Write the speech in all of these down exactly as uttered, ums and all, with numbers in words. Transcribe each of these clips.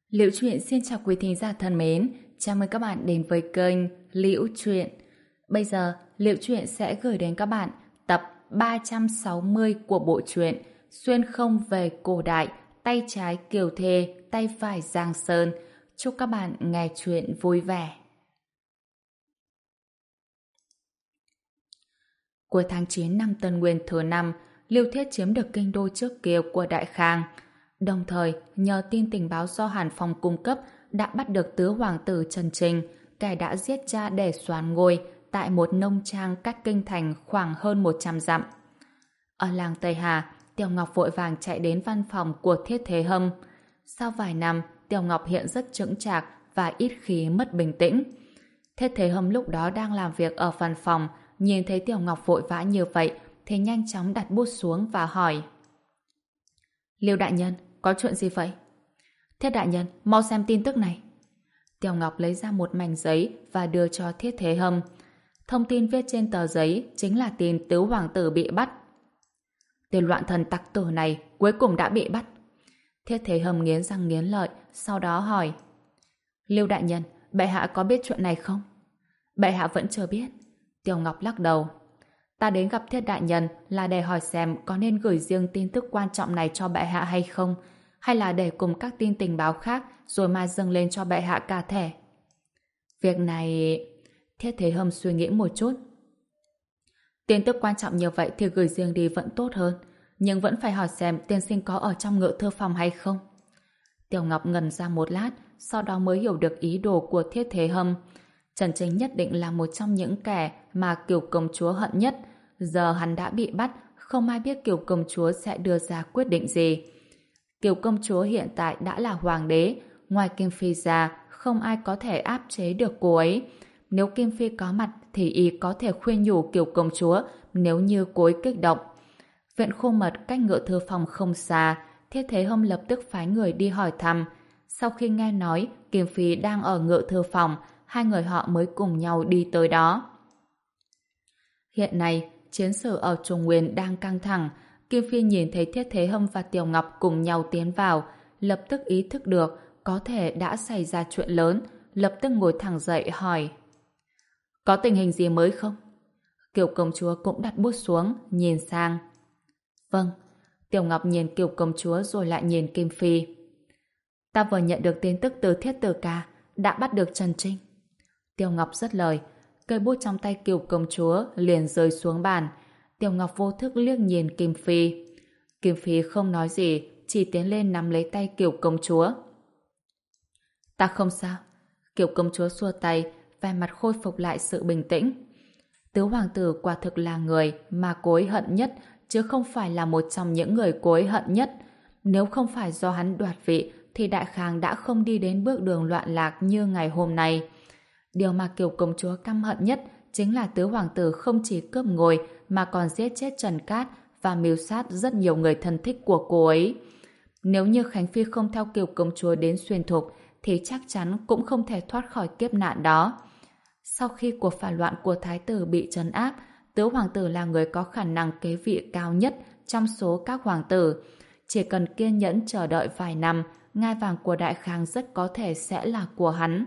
Liễu Chuyện xin chào quý thính giả thân mến, chào mừng các bạn đến với kênh Liễu Chuyện. Bây giờ, Liễu Chuyện sẽ gửi đến các bạn tập ba trăm sáu mươi của bộ truyện Xuyên không về cổ đại, tay trái Kiều Thê, tay phải Giang Sơn. Chúc các bạn nghe chuyện vui vẻ. Cuối tháng chín năm Tân Nguyên thứ năm, Lưu Thiết chiếm được kinh đô trước kia của Đại Khang. Đồng thời, nhờ tin tình báo do Hàn Phong cung cấp đã bắt được tứ hoàng tử Trần Trình, kẻ đã giết cha để soán ngôi tại một nông trang cách kinh thành khoảng hơn một trăm dặm. Ở làng Tây Hà, Tiểu Ngọc vội vàng chạy đến văn phòng của Thiết Thế Hâm. Sau vài năm, Tiểu Ngọc hiện rất chững chạc và ít khi mất bình tĩnh. Thiết Thế Hâm lúc đó đang làm việc ở văn phòng, nhìn thấy Tiểu Ngọc vội vã như vậy thì nhanh chóng đặt bút xuống và hỏi: Liêu đại nhân, có chuyện gì vậy? Thiết đại nhân, mau xem tin tức này. Tiểu Ngọc lấy ra một mảnh giấy và đưa cho Thiết Thế Hâm. Thông tin viết trên tờ giấy chính là tin tứ hoàng tử bị bắt. Tên loạn thần tặc tử này cuối cùng đã bị bắt. Thiết Thế Hâm nghiến răng nghiến lợi, sau đó hỏi: Liêu đại nhân, bệ hạ có biết chuyện này không? Bệ hạ vẫn chưa biết. Tiểu Ngọc lắc đầu. Ta đến gặp Thiết đại nhân là để hỏi xem có nên gửi riêng tin tức quan trọng này cho bệ hạ hay không, hay là để cùng các tin tình báo khác rồi mai dâng lên cho bệ hạ cả thể. Việc này... Thiết Thế Hâm suy nghĩ một chút. Tin tức quan trọng như vậy thì gửi riêng đi vẫn tốt hơn, nhưng vẫn phải hỏi xem tiên sinh có ở trong ngự thư phòng hay không. Tiểu Ngọc ngần ra một lát, sau đó mới hiểu được ý đồ của Thiết Thế Hâm. Trần Chính nhất định là một trong những kẻ mà Kiều công chúa hận nhất. Giờ hắn đã bị bắt, không ai biết Kiều công chúa sẽ đưa ra quyết định gì. Kiều công chúa hiện tại đã là hoàng đế, ngoài Kim Phi ra, không ai có thể áp chế được cô ấy. Nếu Kim Phi có mặt thì y có thể khuyên nhủ Kiều công chúa nếu như cô ấy kích động. Viện Khô Mật cách ngự thư phòng không xa, Thiết Thế Hâm lập tức phái người đi hỏi thăm. Sau khi nghe nói Kim Phi đang ở ngự thư phòng, hai người họ mới cùng nhau đi tới đó. Hiện nay, chiến sự ở Trung Nguyên đang căng thẳng. Kim Phi nhìn thấy Thiết Thế Hâm và Tiểu Ngọc cùng nhau tiến vào, lập tức ý thức được có thể đã xảy ra chuyện lớn, lập tức ngồi thẳng dậy hỏi: Có tình hình gì mới không? Kiều công chúa cũng đặt bút xuống, nhìn sang. Vâng. Tiểu Ngọc nhìn Kiều công chúa rồi lại nhìn Kim Phi. Ta vừa nhận được tin tức từ Thiết Tử Ca, đã bắt được Trần Trinh. Tiểu Ngọc rất lời, cây bút trong tay Kiều công chúa liền rơi xuống bàn. Tiểu Ngọc vô thức liếc nhìn Kim Phi. Kim Phi không nói gì, chỉ tiến lên nắm lấy tay Kiều công chúa. Ta không sao. Kiều công chúa xua tay, vẻ mặt khôi phục lại sự bình tĩnh. Tứ hoàng tử quả thực là người mà cô ấy hận nhất, chứ không phải là một trong những người cô ấy hận nhất. Nếu không phải do hắn đoạt vị, thì Đại Khang đã không đi đến bước đường loạn lạc như ngày hôm nay. Điều mà Kiều công chúa căm hận nhất chính là tứ hoàng tử không chỉ cướp ngôi mà còn giết chết Trần Cát và mưu sát rất nhiều người thân thích của cô ấy. Nếu như Khánh Phi không theo Kiều công chúa đến Xuyên Thục thì chắc chắn cũng không thể thoát khỏi kiếp nạn đó. Sau khi cuộc phản loạn của Thái tử bị trấn áp, tứ hoàng tử là người có khả năng kế vị cao nhất trong số các hoàng tử. Chỉ cần kiên nhẫn chờ đợi vài năm, ngai vàng của Đại Khang rất có thể sẽ là của hắn.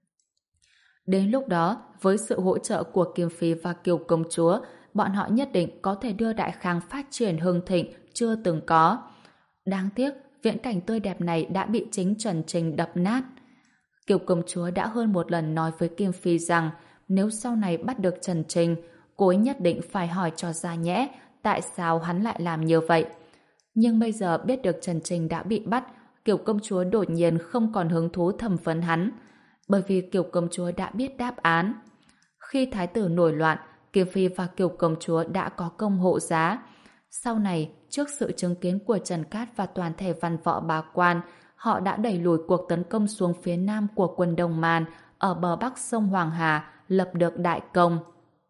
Đến lúc đó, với sự hỗ trợ của Kim Phi và Kiều công chúa, bọn họ nhất định có thể đưa Đại Khang phát triển hưng thịnh chưa từng có. Đáng tiếc, viễn cảnh tươi đẹp này đã bị chính Trần Trình đập nát. Kiều công chúa đã hơn một lần nói với Kim Phi rằng nếu sau này bắt được Trần Trình, cô ấy nhất định phải hỏi cho ra nhẽ tại sao hắn lại làm như vậy. Nhưng bây giờ biết được Trần Trình đã bị bắt, Kiều công chúa đột nhiên không còn hứng thú thẩm vấn hắn, bởi vì Kiều công chúa đã biết đáp án. Khi Thái tử nổi loạn, Kim Phi và Kiều công chúa đã có công hộ giá. Sau này, trước sự chứng kiến của Trần Cát và toàn thể văn võ bá quan, họ đã đẩy lùi cuộc tấn công xuống phía nam của quân Đông Man ở bờ bắc sông Hoàng Hà, lập được đại công.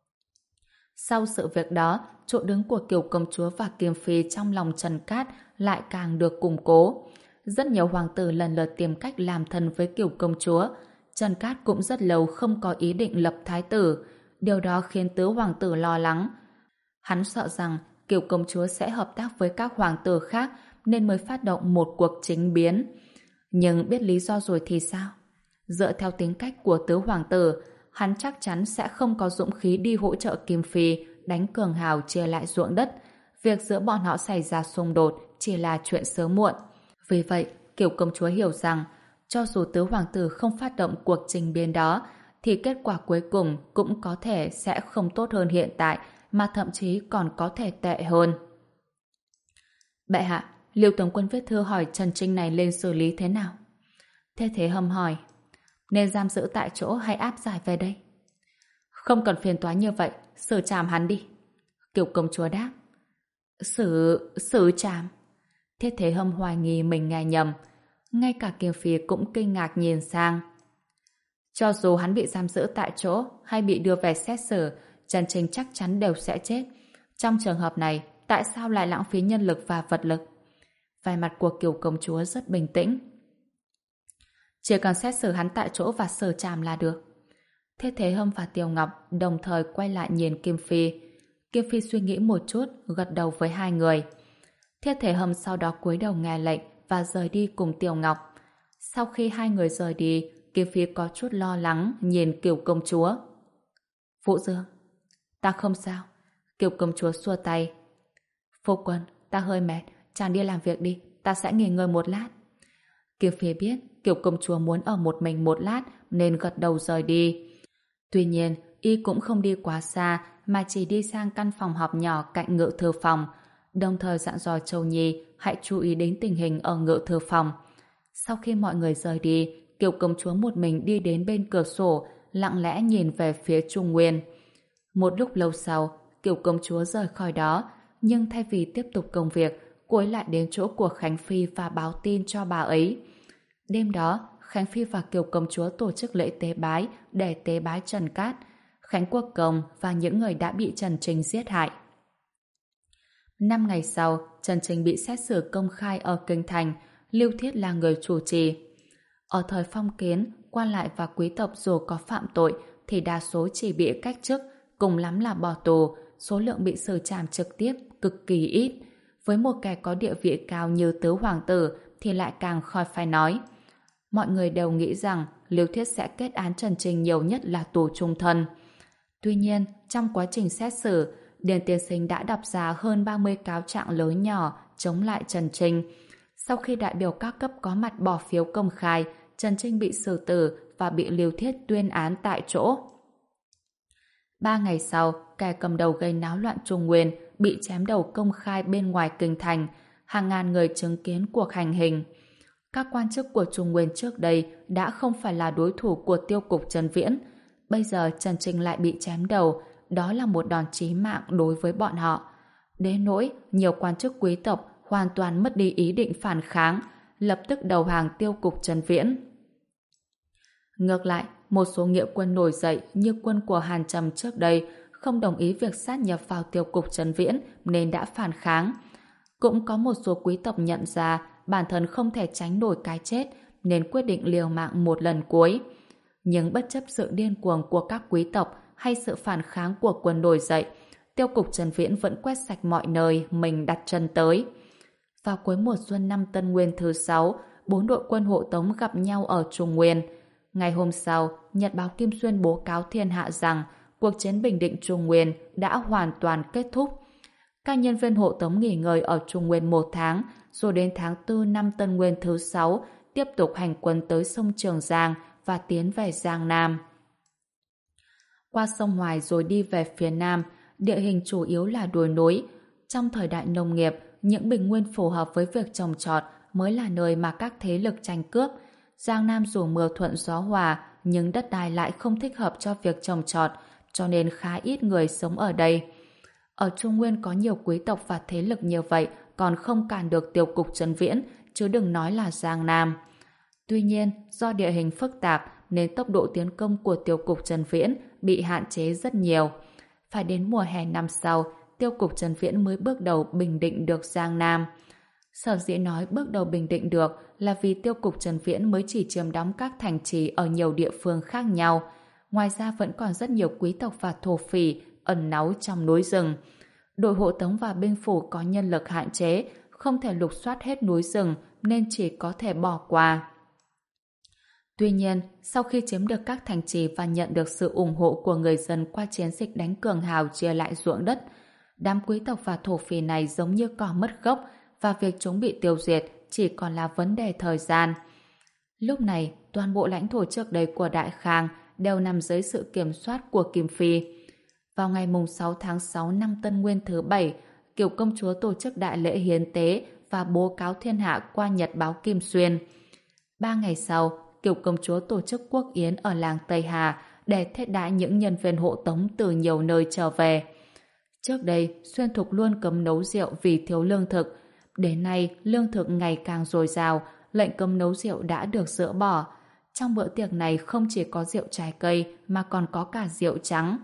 Sau sự việc đó, chỗ đứng của Kiều công chúa và Kim Phi trong lòng Trần Cát lại càng được củng cố. Rất nhiều hoàng tử lần lượt tìm cách làm thân với Kiều công chúa. Trần Cát cũng rất lâu không có ý định lập thái tử. Điều đó khiến tứ hoàng tử lo lắng. Hắn sợ rằng Kiều công chúa sẽ hợp tác với các hoàng tử khác nên mới phát động một cuộc chính biến. Nhưng biết lý do rồi thì sao? Dựa theo tính cách của tứ hoàng tử, hắn chắc chắn sẽ không có dũng khí đi hỗ trợ Kim Phi đánh cường hào chia lại ruộng đất. Việc giữa bọn họ xảy ra xung đột chỉ là chuyện sớm muộn. Vì vậy, Kiều công chúa hiểu rằng cho dù tứ hoàng tử không phát động cuộc trình biến đó thì kết quả cuối cùng cũng có thể sẽ không tốt hơn hiện tại, mà thậm chí còn có thể tệ hơn. Bệ hạ, Liêu tướng quân viết thư hỏi Trần Trinh này lên xử lý thế nào? Thế Thế Hâm hỏi, nên giam giữ tại chỗ hay áp giải về đây? Không cần phiền toái như vậy, xử trảm hắn đi. Kiều công chúa đáp. Xử... xử trảm? Thế Thế Hâm hoài nghi mình nghe nhầm. Ngay cả Kiều Phi cũng kinh ngạc nhìn sang. Cho dù hắn bị giam giữ tại chỗ hay bị đưa về xét xử, Trần Trinh chắc chắn đều sẽ chết. Trong trường hợp này, tại sao lại lãng phí nhân lực và vật lực? Vẻ mặt của Kiều công chúa rất bình tĩnh. Chỉ cần xét xử hắn tại chỗ và xử trảm là được. Thế Thế Hâm và Tiêu Ngọc đồng thời quay lại nhìn Kim Phi. Kim Phi suy nghĩ một chút, gật đầu với hai người. Thiết Thế Hâm sau đó cúi đầu nghe lệnh và rời đi cùng Tiêu Ngọc. Sau khi hai người rời đi, Kim Phi có chút lo lắng nhìn Kiều công chúa. Vũ Dương, ta không sao. Kiều công chúa xua tay. Phu quân, ta hơi mệt, chàng đi làm việc đi, ta sẽ nghỉ ngơi một lát. Kim Phi biết Kiều công chúa muốn ở một mình một lát nên gật đầu rời đi. Tuy nhiên, y cũng không đi quá xa mà chỉ đi sang căn phòng họp nhỏ cạnh ngự thư phòng, đồng thời dặn dò Châu Nhi hãy chú ý đến tình hình ở ngự thư phòng. Sau khi mọi người rời đi, Kiều công chúa một mình đi đến bên cửa sổ, lặng lẽ nhìn về phía Trung Nguyên. Một lúc lâu sau, Kiều công chúa rời khỏi đó, nhưng thay vì tiếp tục công việc, cô ấy lại đến chỗ của Khánh Phi và báo tin cho bà ấy. Đêm đó, Khánh Phi và Kiều công chúa tổ chức lễ tế bái để tế bái Trần Cát, Khánh Quốc Công và những người đã bị Trần Trinh giết hại. Năm ngày sau, Trần Trinh bị xét xử công khai ở Kinh Thành, Lưu Thiết là người chủ trì. Ở thời phong kiến, quan lại và quý tộc dù có phạm tội thì đa số chỉ bị cách chức, cùng lắm là bỏ tù, số lượng bị xử trảm trực tiếp cực kỳ ít. Với một kẻ có địa vị cao như tứ hoàng tử thì lại càng khỏi phải nói. Mọi người đều nghĩ rằng Lưu Thiết sẽ kết án Trần Trinh nhiều nhất là tù chung thân. Tuy nhiên, trong quá trình xét xử, Điền tiên sinh đã đọc ra hơn ba mươi cáo trạng lớn nhỏ chống lại Trần Trinh. Sau khi đại biểu các cấp có mặt bỏ phiếu công khai, Trần Trinh bị xử tử và bị Lưu Thiết tuyên án tại chỗ. Ba ngày sau, kẻ cầm đầu gây náo loạn Trung Nguyên bị chém đầu công khai bên ngoài kinh thành, hàng ngàn người chứng kiến cuộc hành hình. Các quan chức của Trung Nguyên trước đây đã không phải là đối thủ của tiêu cục Trần Viễn. Bây giờ Trần Trinh lại bị chém đầu, đó là một đòn chí mạng đối với bọn họ. Đến nỗi, nhiều quan chức quý tộc hoàn toàn mất đi ý định phản kháng, lập tức đầu hàng tiêu cục Trần Viễn. Ngược lại, một số nghĩa quân nổi dậy như quân của Hàn Trầm trước đây không đồng ý việc sát nhập vào tiêu cục Trần Viễn nên đã phản kháng. Cũng có một số quý tộc nhận ra bản thân không thể tránh nổi cái chết nên quyết định liều mạng một lần cuối. Nhưng bất chấp sự điên cuồng của các quý tộc hay sự phản kháng của quân nổi dậy, tiêu cục Trần Viễn vẫn quét sạch mọi nơi mình đặt chân tới. Vào cuối mùa xuân năm Tân Nguyên thứ sáu, bốn đội quân hộ tống gặp nhau ở Trung Nguyên. Ngày hôm sau, Nhật báo Kim Xuyên bố cáo thiên hạ rằng cuộc chiến bình định Trung Nguyên đã hoàn toàn kết thúc. Các nhân viên hộ tống nghỉ ngơi ở Trung Nguyên một tháng, rồi đến tháng tư năm Tân Nguyên thứ sáu tiếp tục hành quân tới sông Trường Giang và tiến về Giang Nam. Qua sông Hoài rồi đi về phía Nam, địa hình chủ yếu là đồi núi. Trong thời đại nông nghiệp, những bình nguyên phù hợp với việc trồng trọt mới là nơi mà các thế lực tranh cướp. Giang Nam dù mưa thuận gió hòa, nhưng đất đai lại không thích hợp cho việc trồng trọt, cho nên khá ít người sống ở đây. Ở Trung Nguyên có nhiều quý tộc và thế lực như vậy còn không cản được tiêu cục Trần Viễn, chứ đừng nói là Giang Nam. Tuy nhiên, do địa hình phức tạp nên tốc độ tiến công của tiêu cục Trần Viễn bị hạn chế rất nhiều. Phải đến mùa hè năm sau, tiêu cục Trần Viễn mới bước đầu bình định được Giang Nam. Sở dĩ nói bước đầu bình định được là vì tiêu cục Trần Viễn mới chỉ chiếm đóng các thành trì ở nhiều địa phương khác nhau. Ngoài ra vẫn còn rất nhiều quý tộc và thổ phỉ ẩn náu trong núi rừng. Đội hộ tống và binh phủ có nhân lực hạn chế, không thể lục soát hết núi rừng nên chỉ có thể bỏ qua. Tuy nhiên, sau khi chiếm được các thành trì và nhận được sự ủng hộ của người dân qua chiến dịch đánh Cường Hào chia lại ruộng đất, đám quý tộc và thổ phỉ này giống như cỏ mất gốc và việc chúng bị tiêu diệt chỉ còn là vấn đề thời gian. Lúc này, toàn bộ lãnh thổ trước đây của Đại Khang đều nằm dưới sự kiểm soát của Kim Phi. Vào ngày sáu tháng sáu năm Tân Nguyên thứ bảy, Kiều công chúa tổ chức đại lễ hiến tế và bố cáo thiên hạ qua nhật báo Kim Xuyên. Ba ngày sau, Kiều công chúa tổ chức quốc yến ở làng Tây Hà để thiết đãi những nhân viên hộ tống từ nhiều nơi trở về. Trước đây, Xuyên Thục luôn cấm nấu rượu vì thiếu lương thực. Đến nay, lương thực ngày càng dồi dào, lệnh cấm nấu rượu đã được dỡ bỏ. Trong bữa tiệc này không chỉ có rượu trái cây mà còn có cả rượu trắng.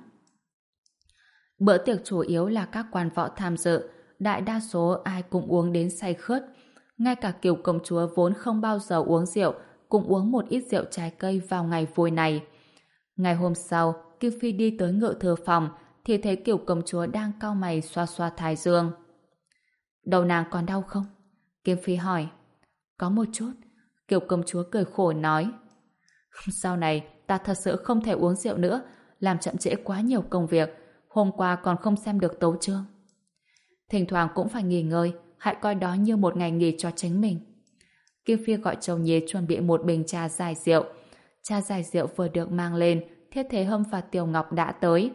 Bữa tiệc chủ yếu là các quan võ tham dự, đại đa số ai cũng uống đến say khướt. Ngay cả Kiều công chúa vốn không bao giờ uống rượu, cũng uống một ít rượu trái cây vào ngày vui này. Ngày hôm sau, Kim Phi đi tới ngự thư phòng, thì thấy Kiều công chúa đang cau mày xoa xoa thái dương. Đầu nàng còn đau không? Kim Phi hỏi. Có một chút. Kiều công chúa cười khổ nói. Sau này, ta thật sự không thể uống rượu nữa, làm chậm trễ quá nhiều công việc. Hôm qua còn không xem được tấu chương. Thỉnh thoảng cũng phải nghỉ ngơi, hãy coi đó như một ngày nghỉ cho chính mình. Kim Phi gọi Châu Nhi chuẩn bị một bình trà giải rượu. Trà giải rượu vừa được mang lên, Thiết Thế Hâm và Tiểu Ngọc đã tới.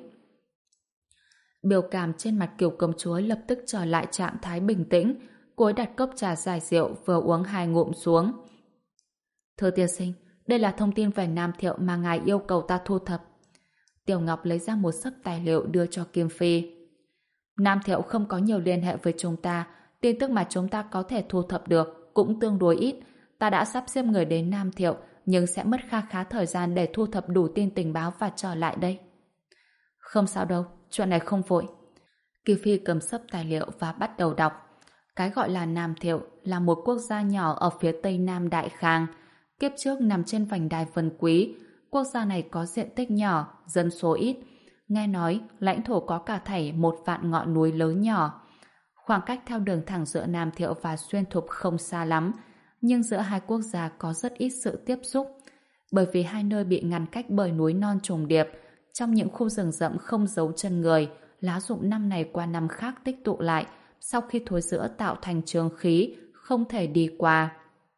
Biểu cảm trên mặt Kiều công chúa lập tức trở lại trạng thái bình tĩnh. Cô ấy đặt cốc trà giải rượu vừa uống hai ngụm xuống. Thưa tiên sinh, đây là thông tin về Nam Thiệu mà ngài yêu cầu ta thu thập. Tiểu Ngọc lấy ra một xấp tài liệu đưa cho Kim Phi. Nam Thiệu không có nhiều liên hệ với chúng ta, tin tức mà chúng ta có thể thu thập được cũng tương đối ít. Ta đã sắp xếp người đến Nam Thiệu, nhưng sẽ mất kha khá thời gian để thu thập đủ tin tình báo và trở lại đây. Không sao đâu, chuyện này không vội. Kim Phi cầm xấp tài liệu và bắt đầu đọc. Cái gọi là Nam Thiệu là một quốc gia nhỏ ở phía tây nam Đại Khang. Kiếp trước nằm trên vành đai Vân Quý. Quốc gia này có diện tích nhỏ, dân số ít. Nghe nói, lãnh thổ có cả thảy một vạn ngọn núi lớn nhỏ. Khoảng cách theo đường thẳng giữa Nam Thiệu và Xuyên Thục không xa lắm, nhưng giữa hai quốc gia có rất ít sự tiếp xúc. Bởi vì hai nơi bị ngăn cách bởi núi non trùng điệp, trong những khu rừng rậm không giấu chân người, lá rụng năm này qua năm khác tích tụ lại, sau khi thối rữa tạo thành trường khí, không thể đi qua.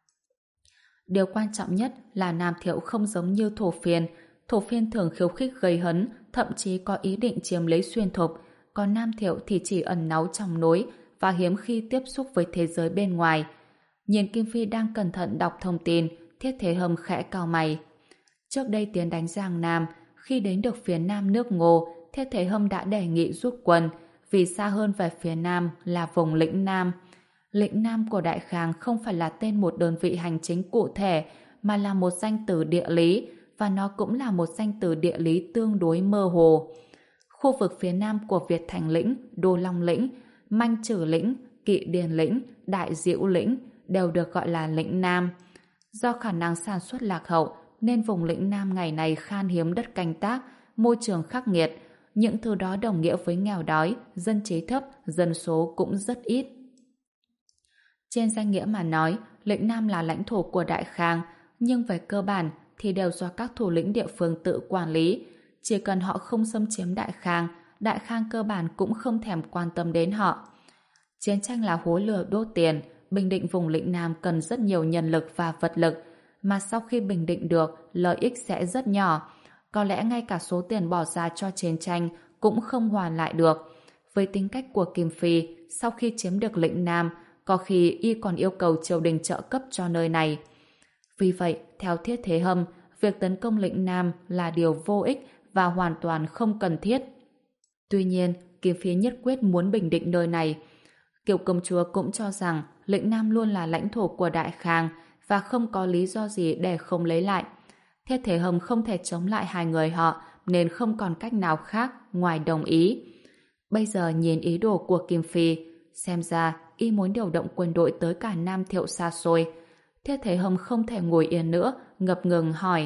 Điều quan trọng nhất là Nam Thiệu không giống như Thổ Phiên. Thổ Phiên thường khiêu khích gây hấn, thậm chí có ý định chiếm lấy Xuyên Thục, còn Nam Thiệu thì chỉ ẩn náu trong núi và hiếm khi tiếp xúc với thế giới bên ngoài. Nhìn Kim Phi đang cẩn thận đọc thông tin, Thiết Thế Hâm khẽ cau mày. Trước đây tiến đánh Giang Nam, khi đến được phía nam nước Ngô, Thiết Thế Hâm đã đề nghị rút quân, vì xa hơn về phía nam là vùng lĩnh Nam. Lĩnh Nam của Đại Khang không phải là tên một đơn vị hành chính cụ thể, mà là một danh từ địa lý, và nó cũng là một danh từ địa lý tương đối mơ hồ. Khu vực phía nam của Việt Thành lĩnh, Đô Long lĩnh, Manh Trử lĩnh, Kỵ Điền lĩnh, Đại Diễu lĩnh đều được gọi là lĩnh Nam. Do khả năng sản xuất lạc hậu, nên vùng lĩnh Nam ngày này khan hiếm đất canh tác, môi trường khắc nghiệt. Những thứ đó đồng nghĩa với nghèo đói, dân trí thấp, dân số cũng rất ít. Trên danh nghĩa mà nói, lĩnh Nam là lãnh thổ của Đại Khang, nhưng về cơ bản thì đều do các thủ lĩnh địa phương tự quản lý. Chỉ cần họ không xâm chiếm Đại Khang, Đại Khang cơ bản cũng không thèm quan tâm đến họ. Chiến tranh là hối lửa đốt tiền, bình định vùng lĩnh Nam cần rất nhiều nhân lực và vật lực, mà sau khi bình định được, lợi ích sẽ rất nhỏ. Có lẽ ngay cả số tiền bỏ ra cho chiến tranh cũng không hoàn lại được. Với tính cách của Kim Phi, sau khi chiếm được lĩnh Nam, có khi y còn yêu cầu triều đình trợ cấp cho nơi này. Vì vậy, theo Thiết Thế Hâm, việc tấn công lĩnh Nam là điều vô ích và hoàn toàn không cần thiết. Tuy nhiên, Kim Phi nhất quyết muốn bình định nơi này. Kiều công chúa cũng cho rằng lĩnh Nam luôn là lãnh thổ của Đại Khang và không có lý do gì để không lấy lại. Thiết Thế Hâm không thể chống lại hai người họ nên không còn cách nào khác ngoài đồng ý. Bây giờ nhìn ý đồ của Kim Phi, xem ra y muốn điều động quân đội tới cả Nam Thiệu xa xôi. Thiết Thế Hâm không thể ngồi yên nữa, ngập ngừng hỏi.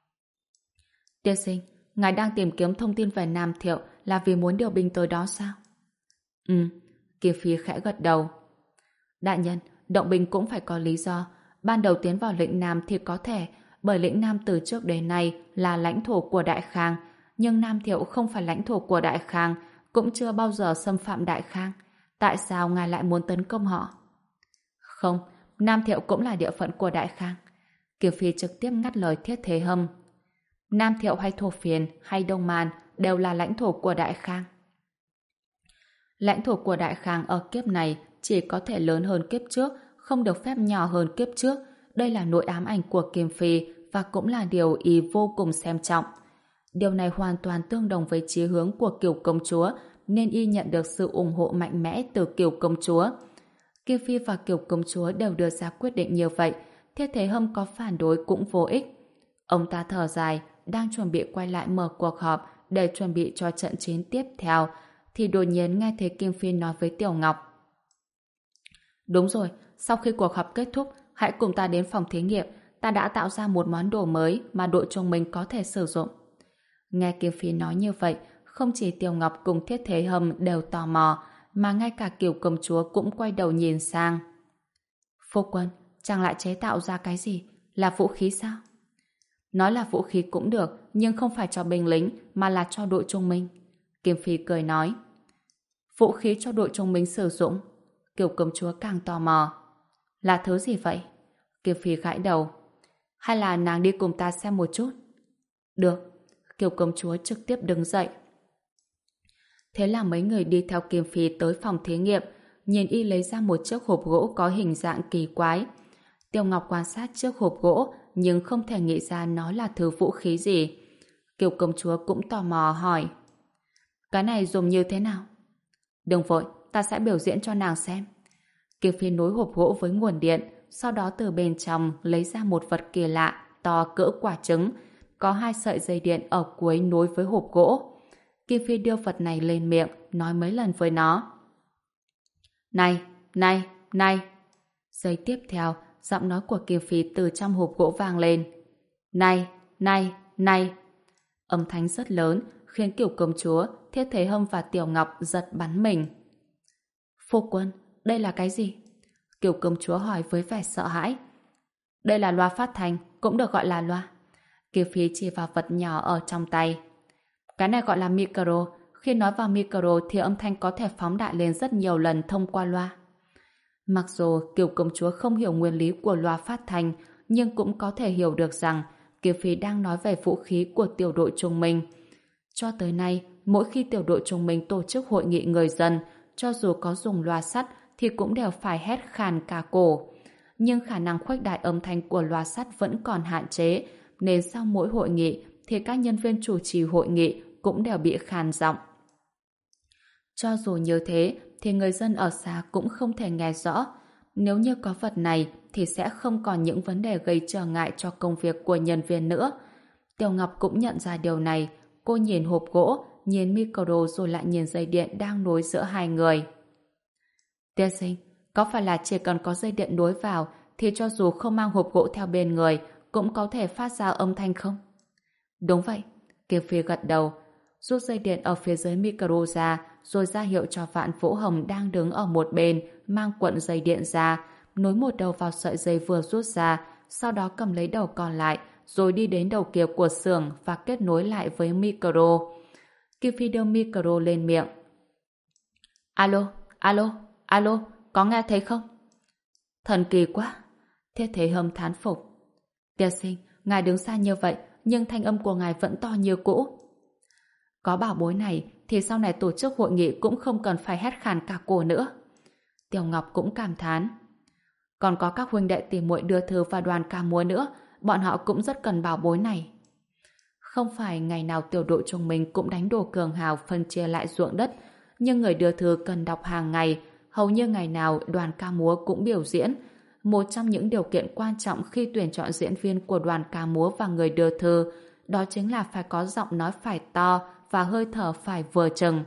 Tiên sinh, ngài đang tìm kiếm thông tin về Nam Thiệu là vì muốn điều binh tới đó sao? Ừ, Kim Phi khẽ gật đầu. Đại nhân, động binh cũng phải có lý do. Ban đầu tiến vào lĩnh Nam thì có thể, bởi lĩnh Nam từ trước đến nay là lãnh thổ của Đại Khang, nhưng Nam Thiệu không phải lãnh thổ của Đại Khang, cũng chưa bao giờ xâm phạm Đại Khang. Tại sao ngài lại muốn tấn công họ? Không, Nam Thiệu cũng là địa phận của Đại Khang. Kiều Phi trực tiếp ngắt lời Thiết Thế Hâm. Nam Thiệu hay Thổ Phiền hay Đông Man đều là lãnh thổ của Đại Khang. Lãnh thổ của Đại Khang ở kiếp này chỉ có thể lớn hơn kiếp trước, không được phép nhỏ hơn kiếp trước. Đây là nỗi ám ảnh của Kiều Phi và cũng là điều y vô cùng xem trọng. Điều này hoàn toàn tương đồng với chí hướng của Kiều công chúa, nên y nhận được sự ủng hộ mạnh mẽ từ Kiều công chúa. Kiều Phi và Kiều công chúa đều đưa ra quyết định như vậy, Thiết Thế Hâm có phản đối cũng vô ích. Ông ta thở dài, đang chuẩn bị quay lại mở cuộc họp để chuẩn bị cho trận chiến tiếp theo, thì đột nhiên nghe thấy Kim Phi nói với Tiểu Ngọc. Đúng rồi, sau khi cuộc họp kết thúc, hãy cùng ta đến phòng thí nghiệm, ta đã tạo ra một món đồ mới mà đội chúng mình có thể sử dụng. Nghe Kim Phi nói như vậy, không chỉ Tiểu Ngọc cùng Thiết Thế Hâm đều tò mò, mà ngay cả Kiều công chúa cũng quay đầu nhìn sang. Phu quân, chàng lại chế tạo ra cái gì? Là vũ khí sao? Nói là vũ khí cũng được, nhưng không phải cho binh lính, mà là cho đội trung minh. Kim Phi cười nói. Vũ khí cho đội trung minh sử dụng? Kiều công chúa càng tò mò. Là thứ gì vậy? Kim Phi gãi đầu. Hay là nàng đi cùng ta xem một chút? Được. Kiều công chúa trực tiếp đứng dậy. Thế là mấy người đi theo Kim Phi tới phòng thí nghiệm, nhìn y lấy ra một chiếc hộp gỗ có hình dạng kỳ quái. Tiêu Ngọc quan sát chiếc hộp gỗ, nhưng không thể nghĩ ra nó là thứ vũ khí gì. Kiều công chúa cũng tò mò hỏi. Cái này dùng như thế nào? Đừng vội, ta sẽ biểu diễn cho nàng xem. Kim Phi nối hộp gỗ với nguồn điện, sau đó từ bên trong lấy ra một vật kỳ lạ, to cỡ quả trứng, có hai sợi dây điện ở cuối nối với hộp gỗ. Kim Phi đưa vật này lên miệng, nói mấy lần với nó. Này, này, này. Giây tiếp theo, giọng nói của Kim Phi từ trong hộp gỗ vang lên. Này, này, này. Âm thanh rất lớn, khiến Kiều công chúa, Thiết Thế Hâm và Tiểu Ngọc giật bắn mình. Phu quân, đây là cái gì? Kiều công chúa hỏi với vẻ sợ hãi. Đây là loa phát thanh, cũng được gọi là loa. Kiều Phi chỉ vào vật nhỏ ở trong tay. Cái này gọi là micro. Khi nói vào micro thì âm thanh có thể phóng đại lên rất nhiều lần thông qua loa. Mặc dù Kiều công chúa không hiểu nguyên lý của loa phát thanh, nhưng cũng có thể hiểu được rằng Kiều Phi đang nói về vũ khí của tiểu đội trung minh. Cho tới nay, mỗi khi tiểu đội trung minh tổ chức hội nghị người dân, cho dù có dùng loa sắt thì cũng đều phải hét khàn cả cổ. Nhưng khả năng khuếch đại âm thanh của loa sắt vẫn còn hạn chế, nên sau mỗi hội nghị thì các nhân viên chủ trì hội nghị cũng đều bị khàn giọng. Cho dù như thế, thì người dân ở xa cũng không thể nghe rõ. Nếu như có vật này, thì sẽ không còn những vấn đề gây trở ngại cho công việc của nhân viên nữa. Tiểu Ngọc cũng nhận ra điều này. Cô nhìn hộp gỗ, nhìn micro rồi lại nhìn dây điện đang nối giữa hai người. Tiên sinh, có phải là chỉ cần có dây điện nối vào, thì cho dù không mang hộp gỗ theo bên người, cũng có thể phát ra âm thanh không? Đúng vậy. Kiều Phi gật đầu, rút dây điện ở phía dưới micro ra, rồi ra hiệu cho Vạn Vũ Hồng đang đứng ở một bên, mang cuộn dây điện ra, nối một đầu vào sợi dây vừa rút ra, sau đó cầm lấy đầu còn lại, rồi đi đến đầu kia của xưởng và kết nối lại với micro. Kiều Phi đưa micro lên miệng. Alo, alo, alo, có nghe thấy không? Thần kỳ quá. Thiết Thế Hâm thán phục. Tiên sinh, ngài đứng xa như vậy, nhưng thanh âm của ngài vẫn to như cũ. Có bảo bối này thì sau này tổ chức hội nghị cũng không cần phải hét khàn cả cổ nữa. Tiểu Ngọc cũng cảm thán. Còn có các huynh đệ tỷ muội đưa thư và đoàn ca múa nữa, bọn họ cũng rất cần bảo bối này. Không phải ngày nào tiểu đội chúng mình cũng đánh đổ cường hào phân chia lại ruộng đất, nhưng người đưa thư cần đọc hàng ngày, hầu như ngày nào đoàn ca múa cũng biểu diễn. Một trong những điều kiện quan trọng khi tuyển chọn diễn viên của đoàn ca múa và người đưa thư, đó chính là phải có giọng nói phải to và hơi thở phải vừa chừng.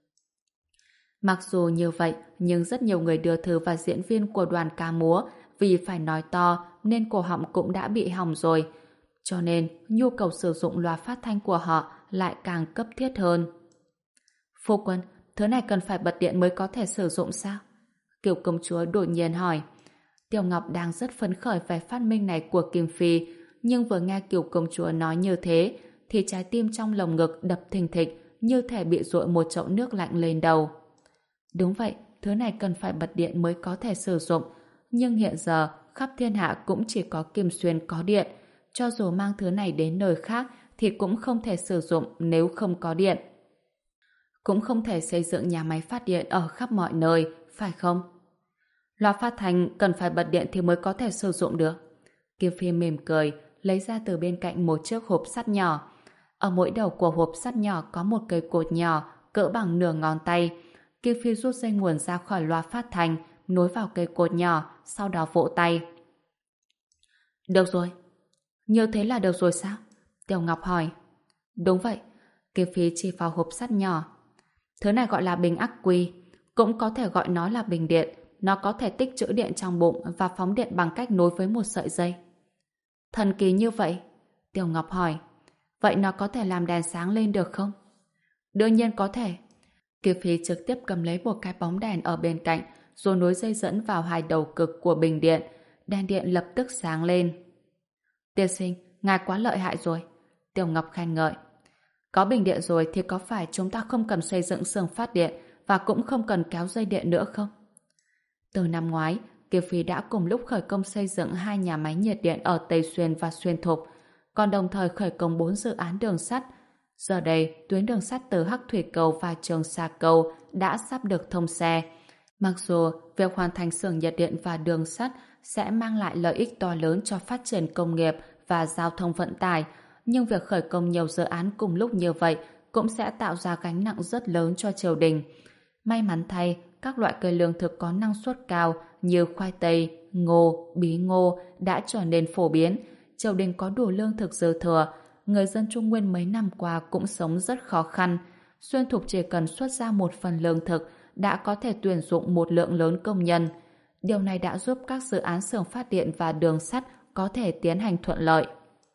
Mặc dù như vậy, nhưng rất nhiều người đưa thư và diễn viên của đoàn ca múa vì phải nói to nên cổ họng cũng đã bị hỏng rồi. Cho nên, nhu cầu sử dụng loa phát thanh của họ lại càng cấp thiết hơn. Phu quân, thứ này cần phải bật điện mới có thể sử dụng sao? Kiều công chúa đột nhiên hỏi. Tiểu Ngọc đang rất phấn khởi về phát minh này của Kim Phi, nhưng vừa nghe Cửu công chúa nói như thế thì trái tim trong lồng ngực đập thình thịch như thể bị dội một chậu nước lạnh lên đầu. Đúng vậy, thứ này cần phải bật điện mới có thể sử dụng, nhưng hiện giờ khắp thiên hạ cũng chỉ có Kim Xuyên có điện, cho dù mang thứ này đến nơi khác thì cũng không thể sử dụng nếu không có điện. Cũng không thể xây dựng nhà máy phát điện ở khắp mọi nơi, phải không? Loa phát thanh cần phải bật điện thì mới có thể sử dụng được. Kim Phi mỉm cười, lấy ra từ bên cạnh một chiếc hộp sắt nhỏ. Ở mỗi đầu của hộp sắt nhỏ có một cây cột nhỏ, cỡ bằng nửa ngón tay. Kim Phi rút dây nguồn ra khỏi loa phát thanh, nối vào cây cột nhỏ, sau đó vỗ tay. Được rồi. Như thế là được rồi sao? Tiểu Ngọc hỏi. Đúng vậy. Kim Phi chỉ vào hộp sắt nhỏ. Thứ này gọi là bình ắc quy, cũng có thể gọi nó là bình điện. Nó có thể tích trữ điện trong bụng và phóng điện bằng cách nối với một sợi dây. Thần kỳ như vậy? Tiểu Ngọc hỏi. Vậy nó có thể làm đèn sáng lên được không? Đương nhiên có thể. Kiều Phi trực tiếp cầm lấy một cái bóng đèn ở bên cạnh rồi nối dây dẫn vào hai đầu cực của bình điện. Đèn điện lập tức sáng lên. Tiên sinh, ngài quá lợi hại rồi. Tiểu Ngọc khen ngợi. Có bình điện rồi thì có phải chúng ta không cần xây dựng xưởng phát điện và cũng không cần kéo dây điện nữa không? Từ năm ngoái, Kiều Phi đã cùng lúc khởi công xây dựng hai nhà máy nhiệt điện ở Tây Xuyên và Xuyên Thục, còn đồng thời khởi công bốn dự án đường sắt. Giờ đây, tuyến đường sắt từ Hắc Thủy Cầu và Trường Sa Cầu đã sắp được thông xe. Mặc dù việc hoàn thành xưởng nhiệt điện và đường sắt sẽ mang lại lợi ích to lớn cho phát triển công nghiệp và giao thông vận tải, nhưng việc khởi công nhiều dự án cùng lúc như vậy cũng sẽ tạo ra gánh nặng rất lớn cho triều đình. May mắn thay, các loại cây lương thực có năng suất cao như khoai tây, ngô, bí ngô đã trở nên phổ biến. Triều đình có đủ lương thực dư thừa. Người dân Trung Nguyên mấy năm qua cũng sống rất khó khăn. Xuyên Thục chỉ cần xuất ra một phần lương thực đã có thể tuyển dụng một lượng lớn công nhân. Điều này đã giúp các dự án xưởng phát điện và đường sắt có thể tiến hành thuận lợi.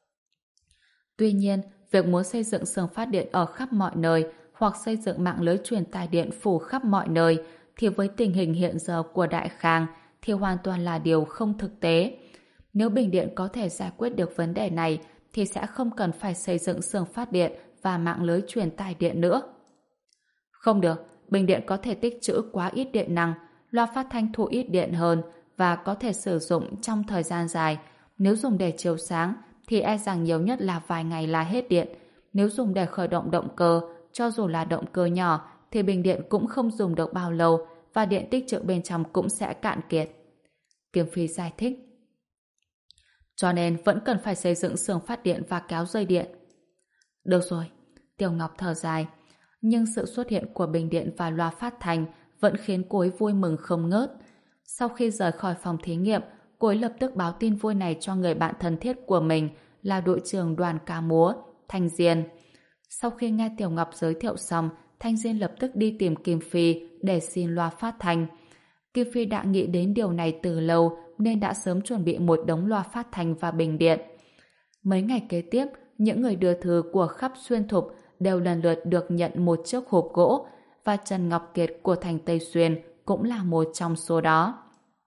Tuy nhiên, việc muốn xây dựng xưởng phát điện ở khắp mọi nơi hoặc xây dựng mạng lưới truyền tải điện phủ khắp mọi nơi thì với tình hình hiện giờ của Đại Khang thì hoàn toàn là điều không thực tế. Nếu Bình Điện có thể giải quyết được vấn đề này thì sẽ không cần phải xây dựng xưởng phát điện và mạng lưới truyền tải điện nữa. Không được, Bình Điện có thể tích trữ quá ít điện năng, loa phát thanh thụ ít điện hơn và có thể sử dụng trong thời gian dài. Nếu dùng để chiếu sáng thì e rằng nhiều nhất là vài ngày là hết điện. Nếu dùng để khởi động động cơ, cho dù là động cơ nhỏ thì bình điện cũng không dùng được bao lâu và điện tích trữ bên trong cũng sẽ cạn kiệt. Kiếm Phi giải thích. Cho nên vẫn cần phải xây dựng xưởng phát điện và kéo dây điện. Được rồi, Tiểu Ngọc thở dài. Nhưng sự xuất hiện của bình điện và loa phát thanh vẫn khiến cô ấy vui mừng không ngớt. Sau khi rời khỏi phòng thí nghiệm, cô ấy lập tức báo tin vui này cho người bạn thân thiết của mình là đội trưởng đoàn ca múa, Thanh Diên. Sau khi nghe Tiểu Ngọc giới thiệu xong, Thanh Diên lập tức đi tìm Kim Phi để xin loa phát thanh. Kim Phi đã nghĩ đến điều này từ lâu nên đã sớm chuẩn bị một đống loa phát thanh và bình điện. Mấy ngày kế tiếp, những người đưa thư của khắp Xuyên Thục đều lần lượt được nhận một chiếc hộp gỗ và Trần Ngọc Kiệt của thành Tây Xuyên cũng là một trong số đó.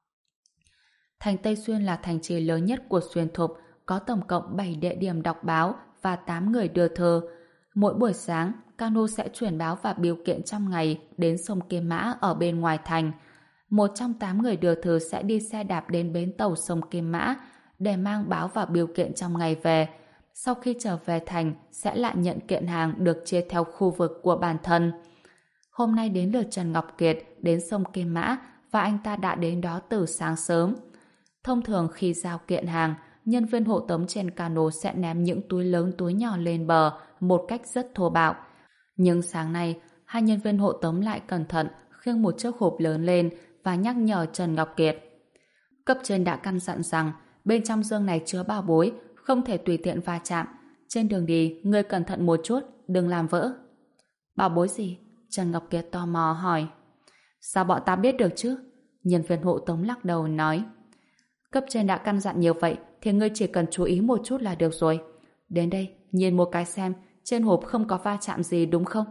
Thành Tây Xuyên là thành trì lớn nhất của Xuyên Thục, có tổng cộng bảy địa điểm đọc báo và tám người đưa thư. Mỗi buổi sáng, cano sẽ chuyển báo và bưu kiện trong ngày đến sông Kim Mã ở bên ngoài thành. Một trong tám người đưa thư sẽ đi xe đạp đến bến tàu sông Kim Mã để mang báo và bưu kiện trong ngày về. Sau khi trở về thành, sẽ lại nhận kiện hàng được chia theo khu vực của bản thân. Hôm nay đến lượt Trần Ngọc Kiệt đến sông Kim Mã và anh ta đã đến đó từ sáng sớm. Thông thường khi giao kiện hàng, nhân viên hộ tống trên cano sẽ ném những túi lớn túi nhỏ lên bờ một cách rất thô bạo. Nhưng sáng nay, hai nhân viên hộ tống lại cẩn thận khiêng một chiếc hộp lớn lên và nhắc nhở Trần Ngọc Kiệt. Cấp trên đã căn dặn rằng bên trong dương này chứa bảo bối, không thể tùy tiện va chạm. Trên đường đi, ngươi cẩn thận một chút, đừng làm vỡ. Bảo bối gì? Trần Ngọc Kiệt tò mò hỏi. Sao bọn ta biết được chứ? Nhân viên hộ tống lắc đầu nói. Cấp trên đã căn dặn nhiều vậy thì ngươi chỉ cần chú ý một chút là được rồi. Đến đây, nhìn một cái xem trên hộp không có va chạm gì đúng không?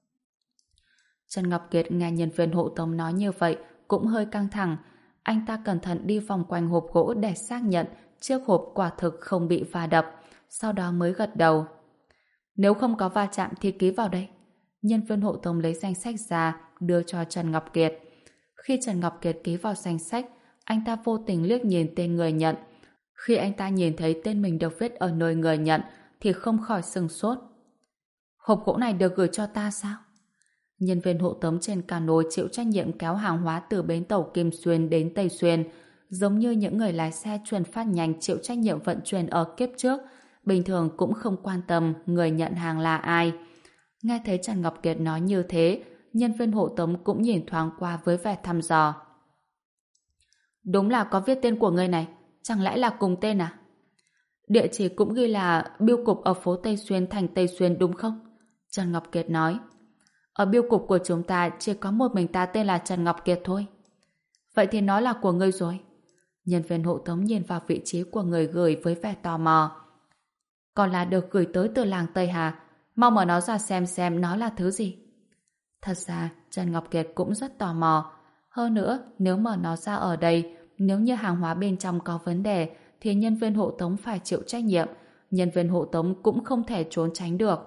Trần Ngọc Kiệt nghe nhân viên hộ tống nói như vậy cũng hơi căng thẳng. Anh ta cẩn thận đi vòng quanh hộp gỗ để xác nhận chiếc hộp quả thực không bị va đập, sau đó mới gật đầu. Nếu không có va chạm thì ký vào đây. Nhân viên hộ tống lấy danh sách ra, đưa cho Trần Ngọc Kiệt. Khi Trần Ngọc Kiệt ký vào danh sách, anh ta vô tình liếc nhìn tên người nhận. Khi anh ta nhìn thấy tên mình được viết ở nơi người nhận, thì không khỏi sửng sốt. Hộp gỗ này được gửi cho ta sao? Nhân viên hộ tống trên cano chịu trách nhiệm kéo hàng hóa từ bến tàu Kim Xuyên đến Tây Xuyên, giống như những người lái xe chuyển phát nhanh chịu trách nhiệm vận chuyển ở kiếp trước, bình thường cũng không quan tâm người nhận hàng là ai. Nghe thấy Trần Ngọc Kiệt nói như thế, nhân viên hộ tống cũng nhìn thoáng qua với vẻ thăm dò. Đúng là có viết tên của người này, chẳng lẽ là cùng tên à? Địa chỉ cũng ghi là bưu cục ở phố Tây Xuyên, thành Tây Xuyên đúng không? Trần Ngọc Kiệt nói. Ở bưu cục của chúng ta chỉ có một mình ta tên là Trần Ngọc Kiệt thôi. Vậy thì nó là của ngươi rồi. Nhân viên hộ tống nhìn vào vị trí của người gửi với vẻ tò mò. Còn là được gửi tới từ làng Tây Hà, mau mở nó ra xem xem nó là thứ gì. Thật ra Trần Ngọc Kiệt cũng rất tò mò. Hơn nữa, nếu mở nó ra ở đây, nếu như hàng hóa bên trong có vấn đề thì nhân viên hộ tống phải chịu trách nhiệm. Nhân viên hộ tống cũng không thể trốn tránh được.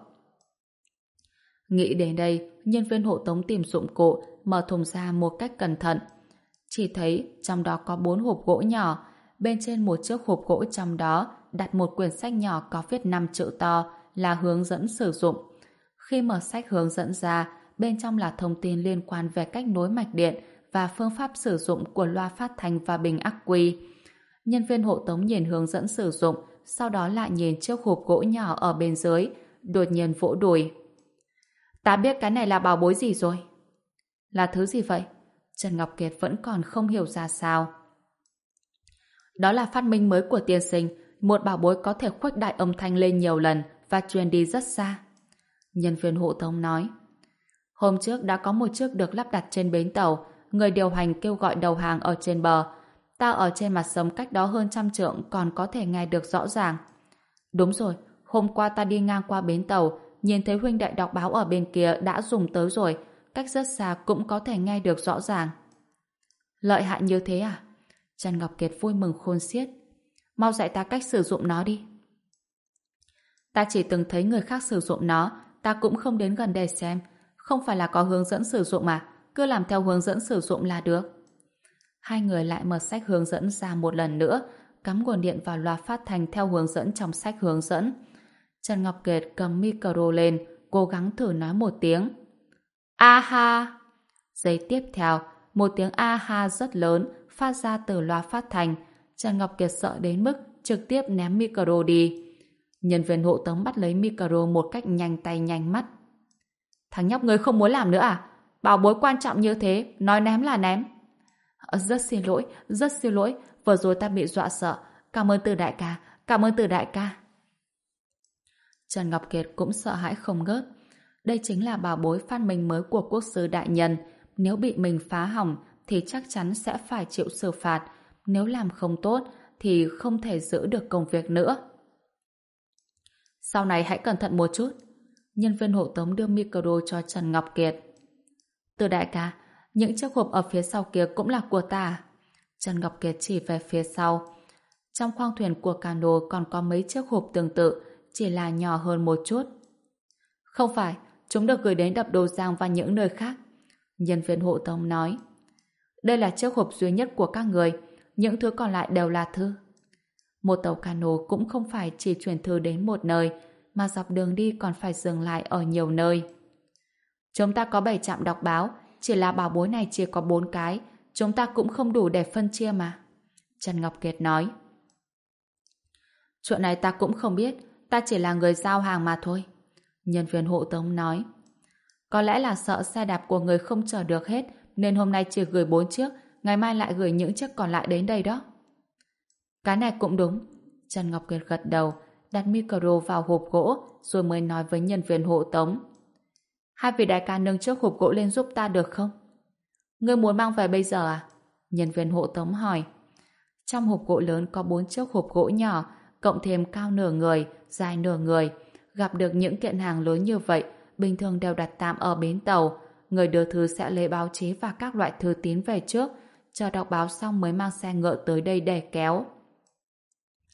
Nghĩ đến đây, nhân viên hộ tống tìm dụng cụ, mở thùng ra một cách cẩn thận. Chỉ thấy trong đó có bốn hộp gỗ nhỏ. Bên trên một chiếc hộp gỗ trong đó đặt một quyển sách nhỏ có viết năm chữ to là hướng dẫn sử dụng. Khi mở sách hướng dẫn ra, bên trong là thông tin liên quan về cách nối mạch điện và phương pháp sử dụng của loa phát thanh và bình ắc quy. Nhân viên hộ tống nhìn hướng dẫn sử dụng, sau đó lại nhìn chiếc hộp gỗ nhỏ ở bên dưới, đột nhiên vỗ đùi. Ta biết cái này là bảo bối gì rồi. Là thứ gì vậy? Trần Ngọc Kiệt vẫn còn không hiểu ra sao. Đó là phát minh mới của tiên sinh, một bảo bối có thể khuếch đại âm thanh lên nhiều lần và truyền đi rất xa. Nhân viên hộ tống nói. Hôm trước đã có một chiếc được lắp đặt trên bến tàu, người điều hành kêu gọi đầu hàng ở trên bờ. Ta ở trên mặt sông cách đó hơn trăm trượng còn có thể nghe được rõ ràng. Đúng rồi, hôm qua ta đi ngang qua bến tàu, nhìn thấy huynh đệ đọc báo ở bên kia đã dùng tới rồi, cách rất xa cũng có thể nghe được rõ ràng. Lợi hại như thế à? Trần Ngọc Kiệt vui mừng khôn xiết. Mau dạy ta cách sử dụng nó đi. Ta chỉ từng thấy người khác sử dụng nó, ta cũng không đến gần để xem. Không phải là có hướng dẫn sử dụng mà, cứ làm theo hướng dẫn sử dụng là được. Hai người lại mở sách hướng dẫn ra một lần nữa, cắm nguồn điện vào loa phát thanh theo hướng dẫn trong sách hướng dẫn. Trần Ngọc Kiệt cầm micro lên, cố gắng thử nói một tiếng. A ha! Giây tiếp theo, một tiếng a ha rất lớn phát ra từ loa phát thanh. Trần Ngọc Kiệt sợ đến mức trực tiếp ném micro đi. Nhân viên hộ tống bắt lấy micro một cách nhanh tay nhanh mắt. Thằng nhóc ngươi không muốn làm nữa à? Bảo bối quan trọng như thế, nói ném là ném. Rất xin lỗi, rất xin lỗi, vừa rồi ta bị dọa sợ. Cảm ơn Từ đại ca, cảm ơn Từ đại ca. Trần Ngọc Kiệt cũng sợ hãi không ngớt. Đây chính là bảo bối phát minh mới của quốc sư đại nhân. Nếu bị mình phá hỏng thì chắc chắn sẽ phải chịu xử phạt. Nếu làm không tốt thì không thể giữ được công việc nữa. Sau này hãy cẩn thận một chút. Nhân viên hộ tống đưa micro cho Trần Ngọc Kiệt. Từ đại ca, những chiếc hộp ở phía sau kia cũng là của ta à? Trần Ngọc Kiệt chỉ về phía sau. Trong khoang thuyền của cano còn có mấy chiếc hộp tương tự, chỉ là nhỏ hơn một chút. Không phải, chúng được gửi đến đập Đồ Giang và những nơi khác. Nhân viên hộ tống nói. Đây là chiếc hộp duy nhất của các người, những thứ còn lại đều là thư. Một tàu cano cũng không phải chỉ chuyển thư đến một nơi, mà dọc đường đi còn phải dừng lại ở nhiều nơi. Chúng ta có bảy trạm đọc báo, chỉ là bảo bối này chỉ có bốn cái, chúng ta cũng không đủ để phân chia mà. Trần Ngọc Kiệt nói. Chuyện này ta cũng không biết, ta chỉ là người giao hàng mà thôi. Nhân viên hộ tống nói. Có lẽ là sợ xe đạp của người không chở được hết, nên hôm nay chỉ gửi bốn chiếc, ngày mai lại gửi những chiếc còn lại đến đây đó. Cái này cũng đúng. Trần Ngọc Kiệt gật đầu, đặt micro vào hộp gỗ, rồi mới nói với nhân viên hộ tống. Hai vị đại ca nâng chiếc hộp gỗ lên giúp ta được không? Ngươi muốn mang về bây giờ à? Nhân viên hộ tống hỏi. Trong hộp gỗ lớn có bốn chiếc hộp gỗ nhỏ, cộng thêm cao nửa người, dài nửa người. Gặp được những kiện hàng lớn như vậy, bình thường đều đặt tạm ở bến tàu. Người đưa thư sẽ lấy báo chí và các loại thư tín về trước, chờ đọc báo xong mới mang xe ngựa tới đây để kéo.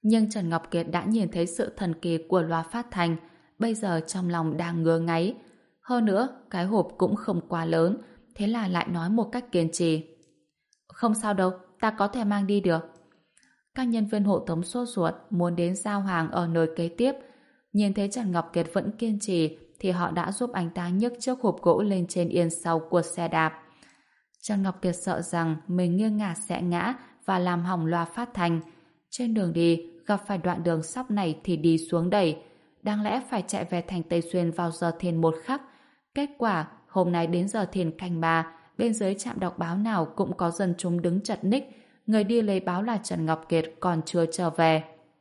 Nhưng Trần Ngọc Kiệt đã nhìn thấy sự thần kỳ của loa phát thanh, bây giờ trong lòng đang ngứa ngáy. Hơn nữa, cái hộp cũng không quá lớn, thế là lại nói một cách kiên trì. Không sao đâu, ta có thể mang đi được. Các nhân viên hộ tống sốt ruột muốn đến giao hàng ở nơi kế tiếp. Nhìn thấy Trần Ngọc Kiệt vẫn kiên trì thì họ đã giúp anh ta nhấc chiếc hộp gỗ lên trên yên sau của xe đạp. Trần Ngọc Kiệt sợ rằng mình nghiêng ngả sẽ ngã và làm hỏng loa phát thanh. Trên đường đi, gặp phải đoạn đường sóc này thì đi xuống đẩy. Đáng lẽ phải chạy về thành Tây Xuyên vào giờ thiền một khắc. Kết quả, hôm nay đến giờ thiền canh ba, bên dưới trạm đọc báo nào cũng có dân chúng đứng chật ních. Người đi lấy báo là Trần Ngọc Kiệt còn chưa trở về.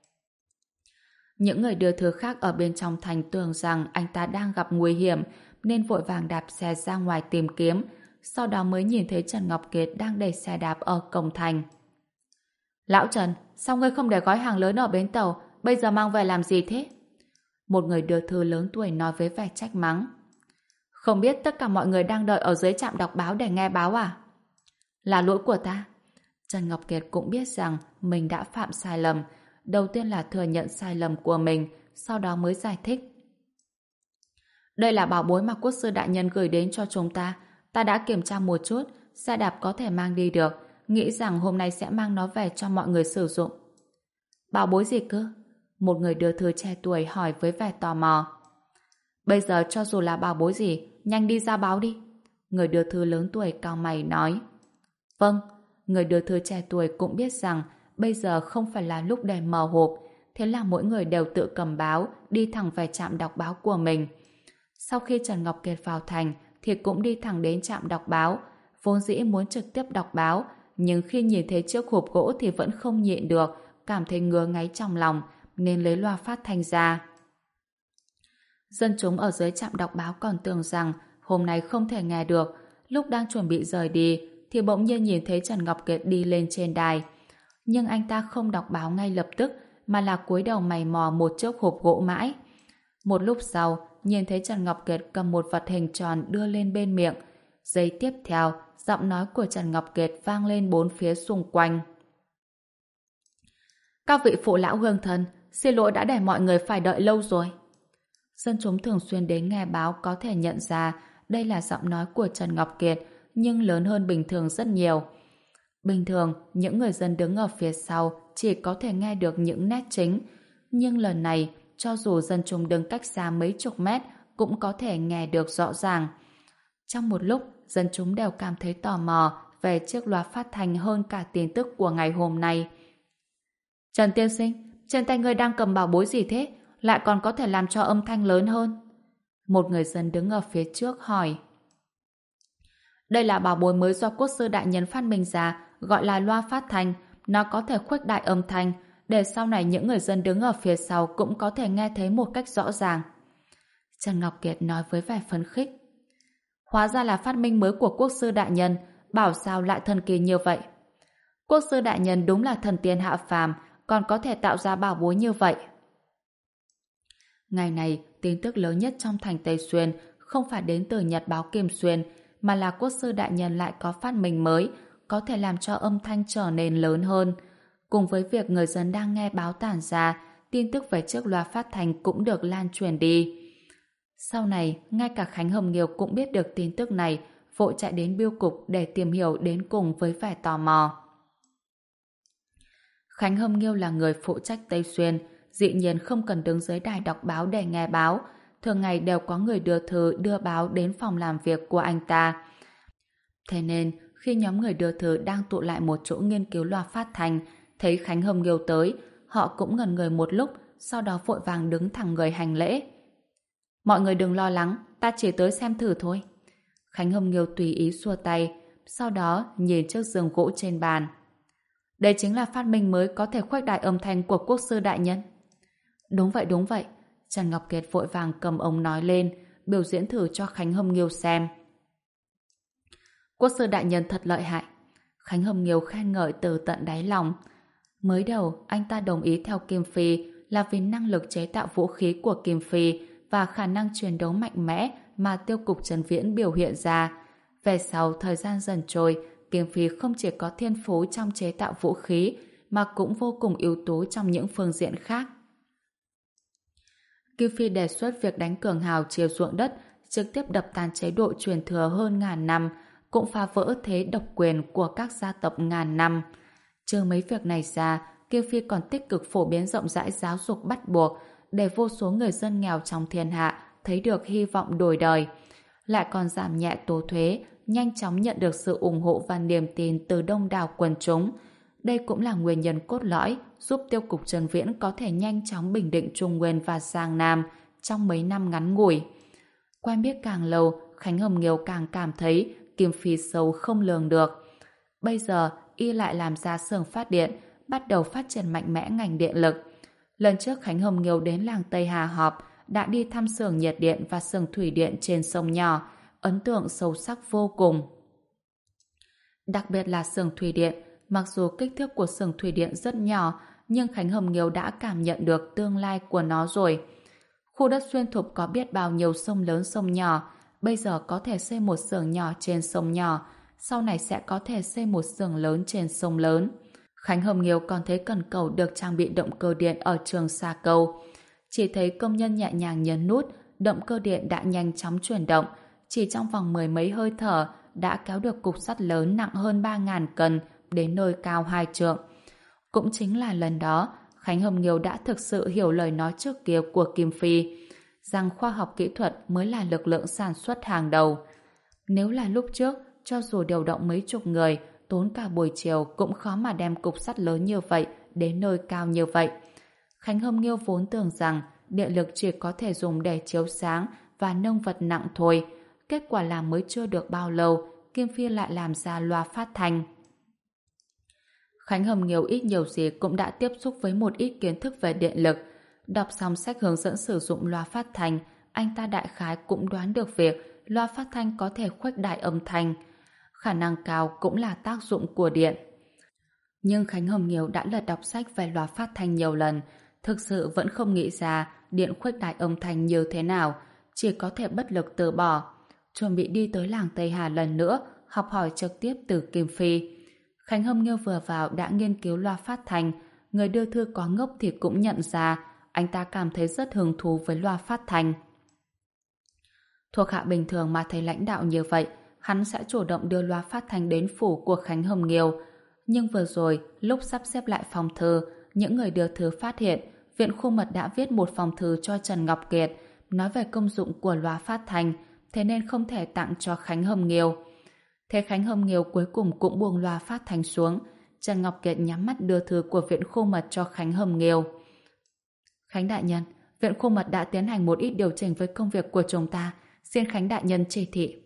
Những người đưa thư khác ở bên trong thành tưởng rằng anh ta đang gặp nguy hiểm nên vội vàng đạp xe ra ngoài tìm kiếm, sau đó mới nhìn thấy Trần Ngọc Kiệt đang đẩy xe đạp ở cổng thành. Lão Trần, sao ngươi không để gói hàng lớn ở bến tàu, bây giờ mang về làm gì thế? Một người đưa thư lớn tuổi nói với vẻ trách mắng. Không biết tất cả mọi người đang đợi ở dưới trạm đọc báo để nghe báo à? Là lỗi của ta. Trần Ngọc Kiệt cũng biết rằng mình đã phạm sai lầm. Đầu tiên là thừa nhận sai lầm của mình, sau đó mới giải thích. Đây là bảo bối mà quốc sư đại nhân gửi đến cho chúng ta. Ta đã kiểm tra một chút, xe đạp có thể mang đi được, nghĩ rằng hôm nay sẽ mang nó về cho mọi người sử dụng. Bảo bối gì cơ? Một người đưa thư trẻ tuổi hỏi với vẻ tò mò. Bây giờ cho dù là bảo bối gì, nhanh đi ra báo đi. Người đưa thư lớn tuổi cau mày nói. Vâng. Người đưa thư trẻ tuổi cũng biết rằng bây giờ không phải là lúc để mở hộp, thế là mỗi người đều tự cầm báo, đi thẳng về trạm đọc báo của mình. Sau khi Trần Ngọc Kiệt vào thành, thì cũng đi thẳng đến trạm đọc báo, vốn dĩ muốn trực tiếp đọc báo, nhưng khi nhìn thấy chiếc hộp gỗ thì vẫn không nhịn được, cảm thấy ngứa ngáy trong lòng, nên lấy loa phát thanh ra. Dân chúng ở dưới trạm đọc báo còn tưởng rằng hôm nay không thể nghe được, lúc đang chuẩn bị rời đi, thì bỗng nhiên nhìn thấy Trần Ngọc Kiệt đi lên trên đài. Nhưng anh ta không đọc báo ngay lập tức, mà là cúi đầu mày mò một chiếc hộp gỗ mãi. Một lúc sau, nhìn thấy Trần Ngọc Kiệt cầm một vật hình tròn đưa lên bên miệng. Giây tiếp theo, giọng nói của Trần Ngọc Kiệt vang lên bốn phía xung quanh. Các vị phụ lão hương thân, xin lỗi đã để mọi người phải đợi lâu rồi. Dân chúng thường xuyên đến nghe báo có thể nhận ra đây là giọng nói của Trần Ngọc Kiệt, nhưng lớn hơn bình thường rất nhiều. Bình thường, những người dân đứng ở phía sau chỉ có thể nghe được những nét chính, nhưng lần này, cho dù dân chúng đứng cách xa mấy chục mét cũng có thể nghe được rõ ràng. Trong một lúc, dân chúng đều cảm thấy tò mò về chiếc loa phát thanh hơn cả tin tức của ngày hôm nay. Trần tiên sinh, trên tay ngươi đang cầm bảo bối gì thế? Lại còn có thể làm cho âm thanh lớn hơn. Một người dân đứng ở phía trước hỏi. Đây là bảo bối mới do quốc sư đại nhân phát minh ra, gọi là loa phát thanh. Nó có thể khuếch đại âm thanh, để sau này những người dân đứng ở phía sau cũng có thể nghe thấy một cách rõ ràng. Trần Ngọc Kiệt nói với vẻ phấn khích. Hóa ra là phát minh mới của quốc sư đại nhân, bảo sao lại thần kỳ như vậy. Quốc sư đại nhân đúng là thần tiên hạ phàm, còn có thể tạo ra bảo bối như vậy. Ngày này, tin tức lớn nhất trong thành Tây Xuyên không phải đến từ Nhật báo Kim Xuyên, mà là quốc sư đại nhân lại có phát minh mới, có thể làm cho âm thanh trở nên lớn hơn. Cùng với việc người dân đang nghe báo tản ra, tin tức về chiếc loa phát thanh cũng được lan truyền đi. Sau này, ngay cả Khánh Hồng Nghiêu cũng biết được tin tức này, vội chạy đến bưu cục để tìm hiểu đến cùng với vẻ tò mò. Khánh Hồng Nghiêu là người phụ trách Tây Xuyên, dĩ nhiên không cần đứng dưới đài đọc báo để nghe báo. Thường ngày đều có người đưa thư đưa báo đến phòng làm việc của anh ta. Thế nên, khi nhóm người đưa thư đang tụ lại một chỗ nghiên cứu loa phát thanh, thấy Khánh Hồng Nghiêu tới, họ cũng ngẩn người một lúc, sau đó vội vàng đứng thẳng người hành lễ. Mọi người đừng lo lắng, ta chỉ tới xem thử thôi. Khánh Hồng Nghiêu tùy ý xua tay, sau đó nhìn chiếc giường gỗ trên bàn. Đây chính là phát minh mới có thể khuếch đại âm thanh của quốc sư đại nhân. Đúng vậy, đúng vậy. Trần Ngọc Kiệt vội vàng cầm ống nói lên, biểu diễn thử cho Khánh Hồng Nghiêu xem. Quốc sư đại nhân thật lợi hại. Khánh Hồng Nghiêu khen ngợi từ tận đáy lòng. Mới đầu, anh ta đồng ý theo Kim Phi là vì năng lực chế tạo vũ khí của Kim Phi và khả năng chiến đấu mạnh mẽ mà tiêu cục Trần Viễn biểu hiện ra. Về sau, thời gian dần trôi, Kim Phi không chỉ có thiên phú trong chế tạo vũ khí, mà cũng vô cùng ưu tú trong những phương diện khác. Kim Phi đề xuất việc đánh cường hào chiều ruộng đất, trực tiếp đập tan chế độ truyền thừa hơn ngàn năm, cũng phá vỡ thế độc quyền của các gia tộc ngàn năm. Trừ mấy việc này ra, Kim Phi còn tích cực phổ biến rộng rãi giáo dục bắt buộc để vô số người dân nghèo trong thiên hạ thấy được hy vọng đổi đời. Lại còn giảm nhẹ tố thuế, nhanh chóng nhận được sự ủng hộ và niềm tin từ đông đảo quần chúng. Đây cũng là nguyên nhân cốt lõi giúp tiêu cục Trần Viễn có thể nhanh chóng bình định Trung Nguyên và Giang Nam trong mấy năm ngắn ngủi. Quen biết càng lâu, Khánh Hồng Nghiêu càng cảm thấy Kim Phi sâu không lường được. Bây giờ, y lại làm ra xưởng phát điện, bắt đầu phát triển mạnh mẽ ngành điện lực. Lần trước Khánh Hồng Nghiêu đến làng Tây Hà họp, đã đi thăm xưởng nhiệt điện và xưởng thủy điện trên sông nhỏ, ấn tượng sâu sắc vô cùng. Đặc biệt là xưởng thủy điện, mặc dù kích thước của xưởng thủy điện rất nhỏ, nhưng Khánh Hồng Nghiêu đã cảm nhận được tương lai của nó rồi. Khu đất Xuyên Thục có biết bao nhiêu sông lớn sông nhỏ, bây giờ có thể xây một xưởng nhỏ trên sông nhỏ, sau này sẽ có thể xây một xưởng lớn trên sông lớn. Khánh Hồng Nghiêu còn thấy cần cầu được trang bị động cơ điện ở trường Sa Câu. Chỉ thấy công nhân nhẹ nhàng nhấn nút, động cơ điện đã nhanh chóng chuyển động, chỉ trong vòng mười mấy hơi thở đã kéo được cục sắt lớn nặng hơn ba nghìn cân đến nơi cao hai trượng. Cũng chính là lần đó, Khánh Hồng Nghiêu đã thực sự hiểu lời nói trước kia của Kim Phi, rằng khoa học kỹ thuật mới là lực lượng sản xuất hàng đầu. Nếu là lúc trước, cho dù điều động mấy chục người, tốn cả buổi chiều cũng khó mà đem cục sắt lớn như vậy đến nơi cao như vậy. Khánh Hồng Nghiêu vốn tưởng rằng điện lực chỉ có thể dùng để chiếu sáng và nâng vật nặng thôi. Kết quả là mới chưa được bao lâu, Kim Phi lại làm ra loa phát thanh. Khánh Hồng Nghiêu ít nhiều gì cũng đã tiếp xúc với một ít kiến thức về điện lực. Đọc xong sách hướng dẫn sử dụng loa phát thanh, anh ta đại khái cũng đoán được việc loa phát thanh có thể khuếch đại âm thanh. Khả năng cao cũng là tác dụng của điện. Nhưng Khánh Hồng Nghiêu đã lật đọc sách về loa phát thanh nhiều lần, thực sự vẫn không nghĩ ra điện khuếch đại âm thanh như thế nào, chỉ có thể bất lực từ bỏ. Chuẩn bị đi tới làng Tây Hà lần nữa, học hỏi trực tiếp từ Kim Phi. Khánh Hồng Nghiêu vừa vào đã nghiên cứu loa phát thanh, người đưa thư có ngốc thì cũng nhận ra, anh ta cảm thấy rất hứng thú với loa phát thanh. Thuộc hạ bình thường mà thấy lãnh đạo như vậy, hắn sẽ chủ động đưa loa phát thanh đến phủ của Khánh Hồng Nghiêu. Nhưng vừa rồi, lúc sắp xếp lại phòng thư, những người đưa thư phát hiện Viện Khu Mật đã viết một phòng thư cho Trần Ngọc Kiệt, nói về công dụng của loa phát thanh, thế nên không thể tặng cho Khánh Hồng Nghiêu. Thế Khánh Hồng Nghiêu cuối cùng cũng buông loa phát thanh xuống. Trần Ngọc Kiệt nhắm mắt đưa thư của Viện Khu Mật cho Khánh Hồng Nghiêu. Khánh đại nhân, Viện Khu Mật đã tiến hành một ít điều chỉnh với công việc của chúng ta, xin Khánh đại nhân chỉ thị.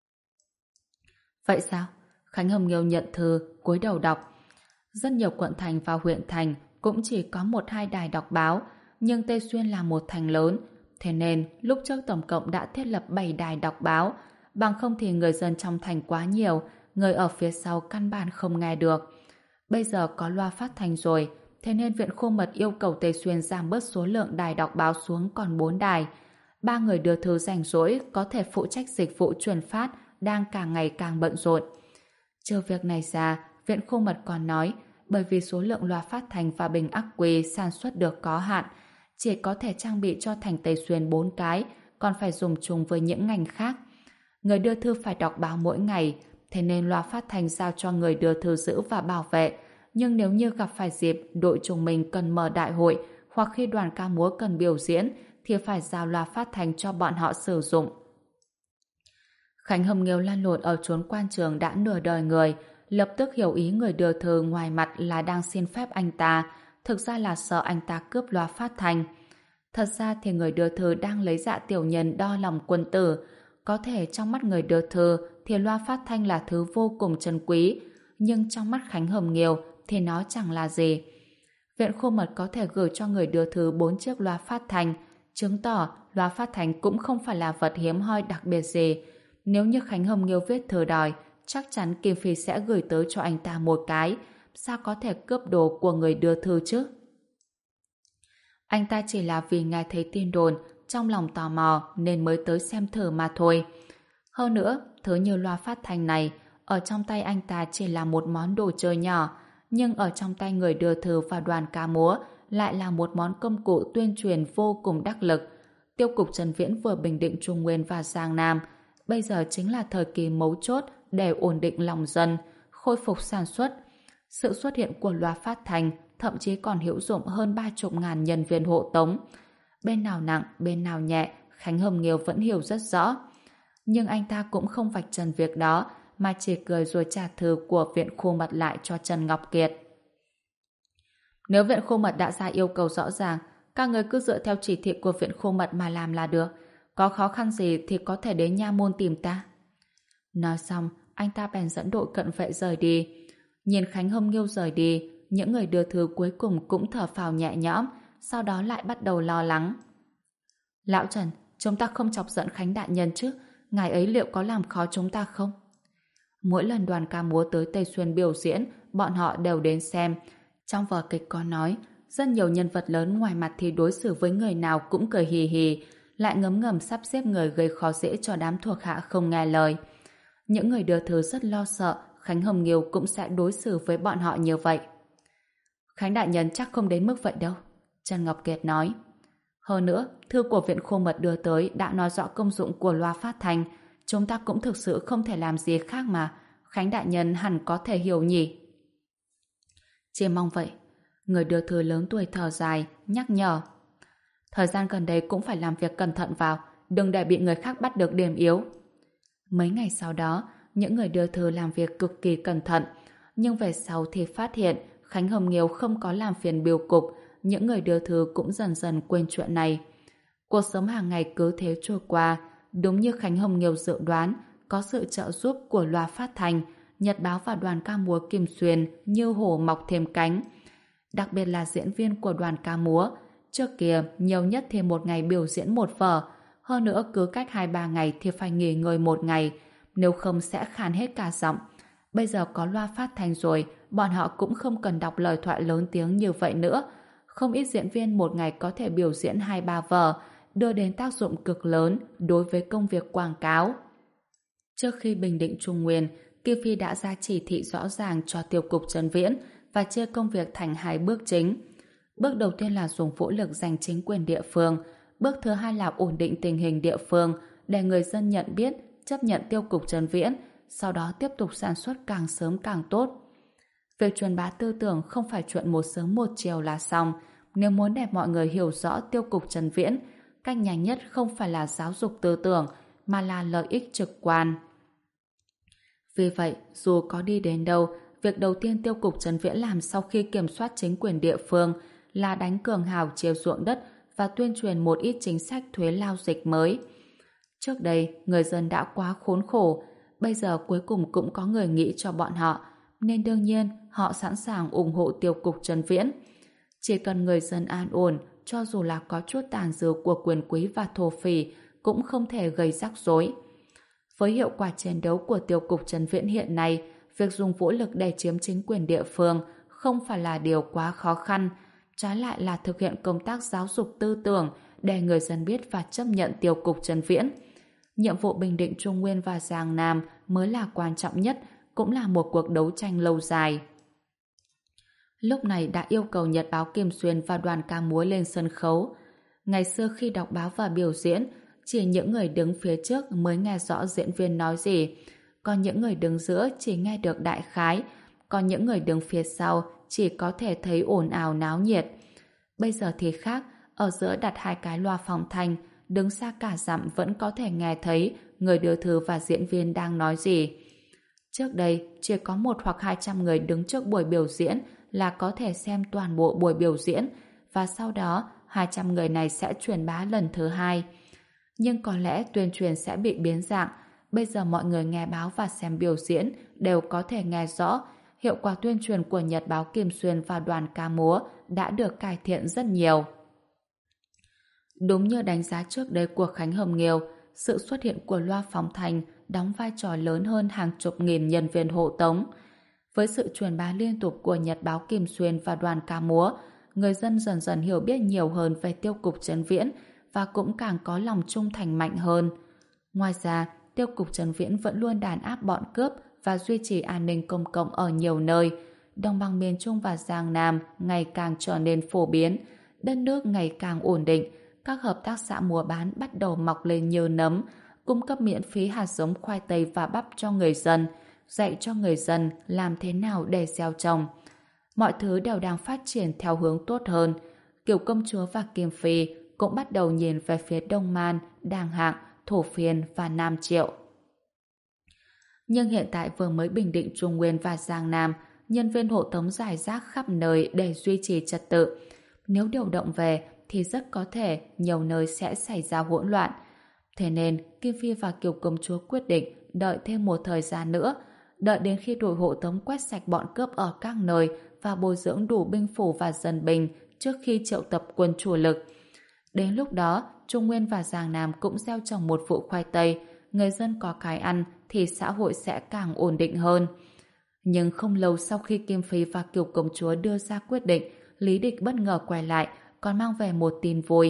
Vậy sao? Khánh Hồng Nghiêu nhận thư, cúi đầu đọc. Rất nhiều quận thành và huyện thành cũng chỉ có một hai đài đọc báo, nhưng Tây Xuyên là một thành lớn, thế nên lúc trước tổng cộng đã thiết lập bảy đài đọc báo, bằng không thì người dân trong thành quá nhiều, người ở phía sau căn bản không nghe được. Bây giờ có loa phát thanh rồi, thế nên Viện Khu Mật yêu cầu Tây Xuyên giảm bớt số lượng đài đọc báo xuống còn bốn đài. Ba người đưa thư rảnh rỗi có thể phụ trách dịch vụ truyền phát đang càng ngày càng bận rộn. Trừ việc này ra, Viện Khu Mật còn nói bởi vì số lượng loa phát thanh và bình ắc quy sản xuất được có hạn, chỉ có thể trang bị cho thành Tây Xuyên bốn cái, còn phải dùng chung với những ngành khác. Người đưa thư phải đọc báo mỗi ngày, thế nên loa phát thanh giao cho người đưa thư giữ và bảo vệ. Nhưng nếu như gặp phải dịp đội chúng mình cần mở đại hội hoặc khi đoàn ca múa cần biểu diễn thì phải giao loa phát thanh cho bọn họ sử dụng. Khánh Hồng Nghiêu lăn lộn ở chốn quan trường đã nửa đời người, lập tức hiểu ý người đưa thư ngoài mặt là đang xin phép anh ta, thực ra là sợ anh ta cướp loa phát thanh. Thật ra thì người đưa thư đang lấy dạ tiểu nhân đo lòng quân tử. Có thể trong mắt người đưa thư thì loa phát thanh là thứ vô cùng trân quý, nhưng trong mắt Khánh Hồng Nghiêu thì nó chẳng là gì. Viện Khu Mật có thể gửi cho người đưa thư bốn chiếc loa phát thanh, chứng tỏ loa phát thanh cũng không phải là vật hiếm hoi đặc biệt gì. Nếu như Khánh Hồng Nghiêu viết thư đòi, chắc chắn Kim Phi sẽ gửi tới cho anh ta một cái, sao có thể cướp đồ của người đưa thư chứ? Anh ta chỉ là vì nghe thấy tin đồn, trong lòng tò mò nên mới tới xem thử mà thôi. Hơn nữa, thứ như loa phát thanh này, ở trong tay anh ta chỉ là một món đồ chơi nhỏ, nhưng ở trong tay người đưa thư và đoàn ca múa lại là một món công cụ tuyên truyền vô cùng đắc lực. Tiêu cục Trần Viễn vừa bình định Trung Nguyên và Giang Nam, bây giờ chính là thời kỳ mấu chốt để ổn định lòng dân, khôi phục sản xuất. Sự xuất hiện của loa phát thanh thậm chí còn hữu dụng hơn ba chục ngàn nhân viên hộ tống. Bên nào nặng, bên nào nhẹ, Khánh Hồng Nghiêu vẫn hiểu rất rõ. Nhưng anh ta cũng không vạch trần việc đó, mà chỉ cười rồi trả thư của Viện Khu Mật lại cho Trần Ngọc Kiệt. Nếu Viện Khu Mật đã ra yêu cầu rõ ràng, các người cứ dựa theo chỉ thị của Viện Khu Mật mà làm là được. Có khó khăn gì thì có thể đến nha môn tìm ta. Nói xong, anh ta bèn dẫn đội cận vệ rời đi. Nhìn Khánh Hồng Nghiêu rời đi, những người đưa thư cuối cùng cũng thở phào nhẹ nhõm, sau đó lại bắt đầu lo lắng. Lão Trần, chúng ta không chọc giận Khánh đại nhân chứ? Ngài ấy liệu có làm khó chúng ta không? Mỗi lần đoàn ca múa tới Tây Xuyên biểu diễn, bọn họ đều đến xem. Trong vở kịch có nói, rất nhiều nhân vật lớn ngoài mặt thì đối xử với người nào cũng cười hì hì, lại ngấm ngầm sắp xếp người gây khó dễ cho đám thuộc hạ không nghe lời. Những người đưa thư rất lo sợ Khánh Hồng Nghiêu cũng sẽ đối xử với bọn họ như vậy. Khánh đại nhân chắc không đến mức vậy đâu, Trần Ngọc Kiệt nói. Hơn nữa, thư của Viện Khu Mật đưa tới đã nói rõ công dụng của loa phát thanh. Chúng ta cũng thực sự không thể làm gì khác mà. Khánh đại nhân hẳn có thể hiểu nhỉ. Chỉ mong vậy. Người đưa thư lớn tuổi thở dài, nhắc nhở. Thời gian gần đây cũng phải làm việc cẩn thận vào, đừng để bị người khác bắt được điểm yếu. Mấy ngày sau đó, những người đưa thư làm việc cực kỳ cẩn thận, nhưng về sau thì phát hiện Khánh Hồng Nghiêu không có làm phiền biêu cục, những người đưa thư cũng dần dần quên chuyện này. Cuộc sống hàng ngày cứ thế trôi qua, đúng như Khánh Hồng Nghiêu dự đoán, có sự trợ giúp của loa phát thanh, nhật báo và đoàn ca múa Kim Xuyên như hổ mọc thêm cánh. Đặc biệt là diễn viên của đoàn ca múa, trước kia nhiều nhất thì một ngày biểu diễn một vở, hơn nữa cứ cách hai ba ngày thì phải nghỉ ngơi một ngày, nếu không sẽ khàn hết cả giọng. Bây giờ có loa phát thanh rồi, bọn họ cũng không cần đọc lời thoại lớn tiếng như vậy nữa. Không ít diễn viên một ngày có thể biểu diễn hai ba vở, đưa đến tác dụng cực lớn đối với công việc quảng cáo. Trước khi bình định Trung Nguyên, Kim Phi đã ra chỉ thị rõ ràng cho tiêu cục Trần Viễn và chia công việc thành hai bước chính. Bước đầu tiên là dùng vũ lực giành chính quyền địa phương. Bước thứ hai là ổn định tình hình địa phương để người dân nhận biết, chấp nhận tiêu cục Trần Viễn, sau đó tiếp tục sản xuất càng sớm càng tốt. Việc truyền bá tư tưởng không phải chuyện một sớm một chiều là xong. Nếu muốn để mọi người hiểu rõ tiêu cục Trần Viễn, cách nhanh nhất không phải là giáo dục tư tưởng, mà là lợi ích trực quan. Vì vậy, dù có đi đến đâu, việc đầu tiên tiêu cục Trần Viễn làm sau khi kiểm soát chính quyền địa phương là đánh cường hào chiếm ruộng đất và tuyên truyền một ít chính sách thuế lao dịch mới. Trước đây, người dân đã quá khốn khổ, bây giờ cuối cùng cũng có người nghĩ cho bọn họ, nên đương nhiên họ sẵn sàng ủng hộ tiêu cục Trần Viễn. Chỉ cần người dân an ổn, cho dù là có chút tàn dư của quyền quý và thổ phỉ, cũng không thể gây rắc rối. Với hiệu quả chiến đấu của tiêu cục Trần Viễn hiện nay, việc dùng vũ lực để chiếm chính quyền địa phương không phải là điều quá khó khăn, trái lại là thực hiện công tác giáo dục tư tưởng để người dân biết và chấp nhận tiêu cục Trần Viễn. Nhiệm vụ bình định Trung Nguyên và Giang Nam mới là quan trọng nhất, cũng là một cuộc đấu tranh lâu dài. Lúc này đã yêu cầu Nhật báo Kim Xuyên và đoàn ca múa lên sân khấu. Ngày xưa khi đọc báo và biểu diễn, chỉ những người đứng phía trước mới nghe rõ diễn viên nói gì, còn những người đứng giữa chỉ nghe được đại khái, còn những người đứng phía sau chỉ có thể thấy ồn ào náo nhiệt. Bây giờ thì khác, ở giữa đặt hai cái loa phòng thanh, đứng xa cả dặm vẫn có thể nghe thấy người đưa thư và diễn viên đang nói gì. Trước đây, chỉ có một hoặc hai trăm người đứng trước buổi biểu diễn là có thể xem toàn bộ buổi biểu diễn, và sau đó hai trăm người này sẽ truyền bá lần thứ hai. Nhưng có lẽ tuyên truyền sẽ bị biến dạng. Bây giờ mọi người nghe báo và xem biểu diễn đều có thể nghe rõ. Hiệu quả tuyên truyền của Nhật báo Kim Xuyên và đoàn ca múa đã được cải thiện rất nhiều. Đúng như đánh giá trước đây của Khánh Hồng Nghiêu, sự xuất hiện của loa phóng thanh đóng vai trò lớn hơn hàng chục nghìn nhân viên hộ tống. Với sự truyền bá liên tục của Nhật báo Kim Xuyên và đoàn ca múa, người dân dần dần hiểu biết nhiều hơn về tiêu cục Trần Viễn và cũng càng có lòng trung thành mạnh hơn. Ngoài ra, tiêu cục Trần Viễn vẫn luôn đàn áp bọn cướp và duy trì an ninh công cộng ở nhiều nơi. đồng bằng miền Trung và Giang Nam ngày càng trở nên phổ biến, đất nước ngày càng ổn định, các hợp tác xã mua bán bắt đầu mọc lên như nấm, cung cấp miễn phí hạt giống khoai tây và bắp cho người dân, dạy cho người dân làm thế nào để gieo trồng. Mọi thứ đều đang phát triển theo hướng tốt hơn. Kiều Công Chúa và Kim Phi cũng bắt đầu nhìn về phía Đông Man, Đàng Hạng, Thổ Phiên và Nam Triệu. Nhưng hiện tại vừa mới bình định Trung Nguyên và Giang Nam, nhân viên hộ tống rải rác khắp nơi để duy trì trật tự. Nếu điều động về thì rất có thể nhiều nơi sẽ xảy ra hỗn loạn. Thế nên Kim Phi và Kiều Công Chúa quyết định đợi thêm một thời gian nữa, đợi đến khi đội hộ tống quét sạch bọn cướp ở các nơi và bồi dưỡng đủ binh phủ và dân binh trước khi triệu tập quân chủ lực. Đến lúc đó, Trung Nguyên và Giang Nam cũng gieo trồng một vụ khoai tây, người dân có cái ăn thì xã hội sẽ càng ổn định hơn. Nhưng không lâu sau khi Kim Phi và Kiều Công Chúa đưa ra quyết định, Lý Địch bất ngờ quay lại, còn mang về một tin vui.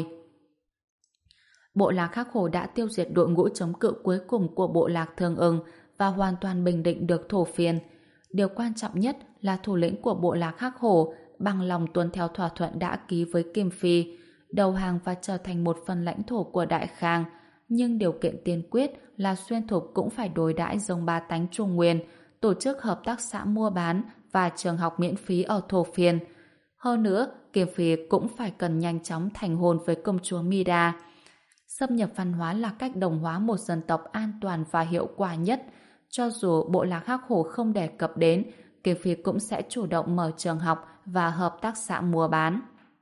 Bộ lạc Hắc Hổ đã tiêu diệt đội ngũ chống cự cuối cùng của bộ lạc Thương Ưng và hoàn toàn bình định được Thổ Phiên. Điều quan trọng nhất là thủ lĩnh của bộ lạc Hắc Hổ bằng lòng tuân theo thỏa thuận đã ký với Kim Phi, đầu hàng và trở thành một phần lãnh thổ của Đại Khang. Nhưng điều kiện tiên quyết là Xuyên Thục cũng phải đối đãi giống ba tánh Trung Nguyên, tổ chức hợp tác xã mua bán và trường học miễn phí ở Thổ Phiên. Hơn nữa, Kim Phi cũng phải cần nhanh chóng thành hôn với công chúa Mida. Xâm nhập văn hóa là cách đồng hóa một dân tộc an toàn và hiệu quả nhất. Cho dù bộ lạc Hắc Hổ không đề cập đến, Kim Phi cũng sẽ chủ động mở trường học và hợp tác xã mua bán.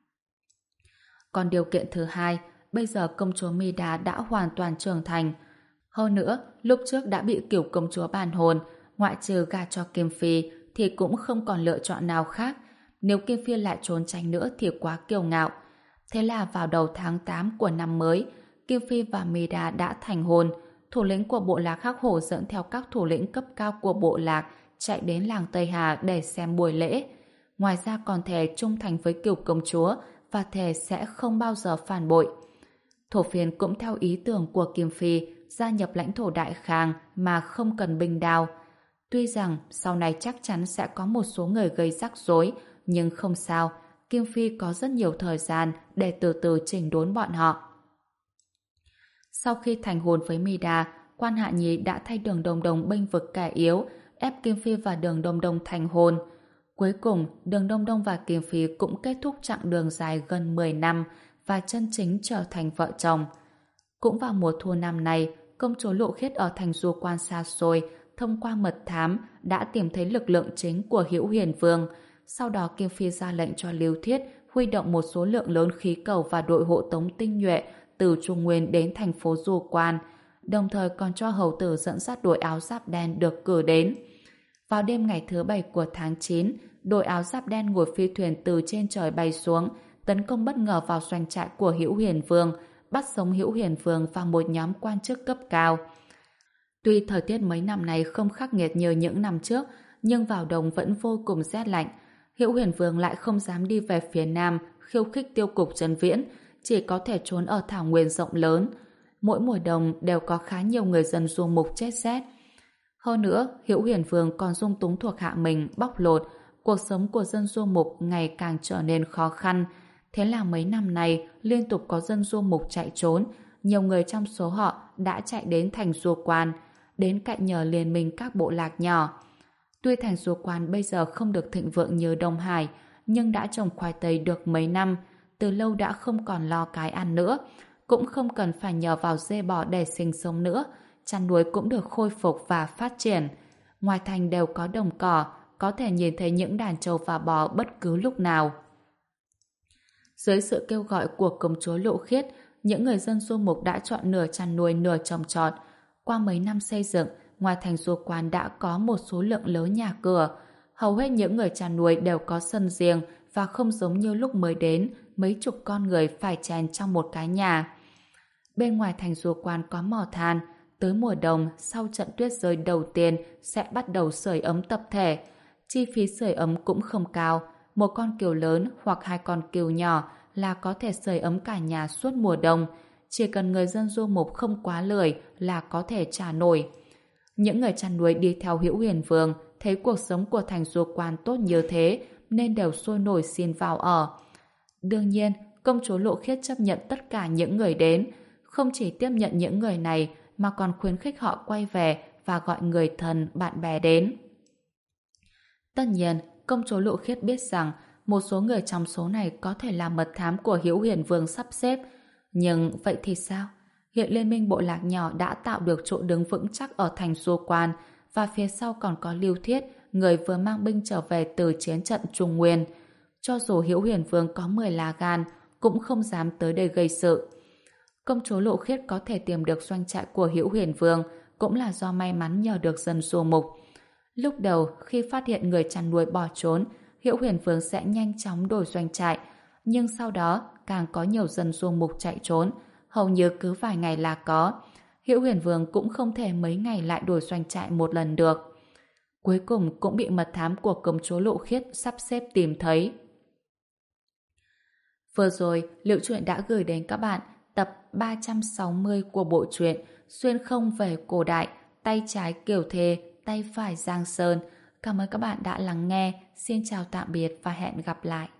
Còn điều kiện thứ hai, bây giờ công chúa Mida đã hoàn toàn trưởng thành. Hơn nữa, lúc trước đã bị Cửu công chúa bàn hồn, ngoại trừ gả cho Kim Phi thì cũng không còn lựa chọn nào khác. Nếu Kim Phi lại trốn tránh nữa thì quá kiêu ngạo. Thế là vào đầu tháng tám của năm mới, Kim Phi và Mida đã thành hôn. Thủ lĩnh của bộ lạc Hắc Hổ dẫn theo các thủ lĩnh cấp cao của bộ lạc chạy đến làng Tây Hà để xem buổi lễ. Ngoài ra còn thề trung thành với Cửu công chúa và thề sẽ không bao giờ phản bội. Thổ Phiên cũng theo ý tưởng của Kim Phi gia nhập lãnh thổ Đại Khang mà không cần binh đao. Tuy rằng sau này chắc chắn sẽ có một số người gây rắc rối, nhưng không sao, Kim Phi có rất nhiều thời gian để từ từ chỉnh đốn bọn họ. Sau khi thành hôn với Mida, Quan Hạ Nhi đã thay Đường Đông Đông bênh vực kẻ yếu, ép Kim Phi và Đường Đông Đông thành hôn. Cuối cùng, Đường Đông Đông và Kim Phi cũng kết thúc chặng đường dài gần mười năm và chân chính trở thành vợ chồng. Cũng vào mùa thu năm nay, công chúa Lộ Khiết ở thành Du Quan xa xôi thông qua mật thám đã tìm thấy lực lượng chính của Hữu Hiền Vương. Sau đó Kim Phi ra lệnh cho Lưu Thiết huy động một số lượng lớn khí cầu và đội hộ tống tinh nhuệ từ Trung Nguyên đến thành phố Du Quan, đồng thời còn cho hầu tử dẫn dắt đội áo giáp đen được cử đến. Vào đêm ngày thứ bảy của tháng chín, đội áo giáp đen ngồi phi thuyền từ trên trời bay xuống, tấn công bất ngờ vào doanh trại của Hữu Hiền Vương, bắt sống Hữu Hiền Vương và một nhóm quan chức cấp cao. Tuy thời tiết mấy năm nay không khắc nghiệt như những năm trước, nhưng vào đông vẫn vô cùng rét lạnh. Hữu Hiền Vương lại không dám đi về phía nam khiêu khích Tiêu Cục Trấn Viễn, chỉ có thể trốn ở thảo nguyên rộng lớn. Mỗi mùa đông đều có khá nhiều người dân du mục chết rét. Hơn nữa, Hữu Hiền Vương còn dung túng thuộc hạ mình bóc lột, cuộc sống của dân du mục ngày càng trở nên khó khăn. Thế là mấy năm nay liên tục có dân du mục chạy trốn, nhiều người trong số họ đã chạy đến thành Du Quan, đến cạnh nhờ liên minh các bộ lạc nhỏ. Tuy thành Du Quan bây giờ không được thịnh vượng như Đông Hải, nhưng đã trồng khoai tây được mấy năm, từ lâu đã không còn lo cái ăn nữa, cũng không cần phải nhờ vào dê bò để sinh sống nữa, chăn nuôi cũng được khôi phục và phát triển. Ngoài thành đều có đồng cỏ, có thể nhìn thấy những đàn trâu và bò bất cứ lúc nào. Dưới sự kêu gọi của công chúa Lộ Khiết, những người dân du mục đã chọn nửa chăn nuôi nửa trồng trọt. Qua mấy năm xây dựng, ngoài thành Du Quan đã có một số lượng lớn nhà cửa. Hầu hết những người chăn nuôi đều có sân riêng và không giống như lúc mới đến, mấy chục con người phải chèn trong một cái nhà. Bên ngoài thành Du Quan có mỏ than, tới mùa đông sau trận tuyết rơi đầu tiên sẽ bắt đầu sưởi ấm tập thể. Chi phí sưởi ấm cũng không cao, một con cừu lớn hoặc hai con cừu nhỏ là có thể sưởi ấm cả nhà suốt mùa đông. Chỉ cần người dân du mục không quá lười là có thể trả nổi. Những người chăn nuôi đi theo Hữu Hiền Vương thấy cuộc sống của thành du quan tốt như thế nên đều sôi nổi xin vào ở. Đương nhiên, công chúa Lộ Khiết chấp nhận tất cả những người đến, không chỉ tiếp nhận những người này mà còn khuyến khích họ quay về và gọi người thân, bạn bè đến. Tất nhiên, công chúa Lộ Khiết biết rằng một số người trong số này có thể là mật thám của Hữu Huyền Vương sắp xếp. Nhưng vậy thì sao? Hiện Liên minh bộ lạc nhỏ đã tạo được chỗ đứng vững chắc ở thành Du Quan, và phía sau còn có Lưu Thiết, người vừa mang binh trở về từ chiến trận Trung Nguyên. Cho dù Hữu Huyền Vương có mười lá gan, cũng không dám tới đây gây sự. Công chúa Lộ Khiết có thể tìm được doanh trại của Hữu Huyền Vương cũng là do may mắn nhờ được dân du mục. Lúc đầu, khi phát hiện người chăn nuôi bỏ trốn, Hữu Huyền Vương sẽ nhanh chóng đổi doanh trại, nhưng sau đó càng có nhiều dân du mục chạy trốn, hầu như cứ vài ngày là có. Hữu Huyền Vương cũng không thể mấy ngày lại đổi doanh trại một lần được. Cuối cùng cũng bị mật thám của công chúa Lộ Khiết sắp xếp tìm thấy. Vừa rồi, Liệu Truyện đã gửi đến các bạn tập ba trăm sáu mươi của bộ truyện Xuyên không về cổ đại, tay trái Kiều Thề, tay phải Giang Sơn. Cảm ơn các bạn đã lắng nghe. Xin chào tạm biệt và hẹn gặp lại.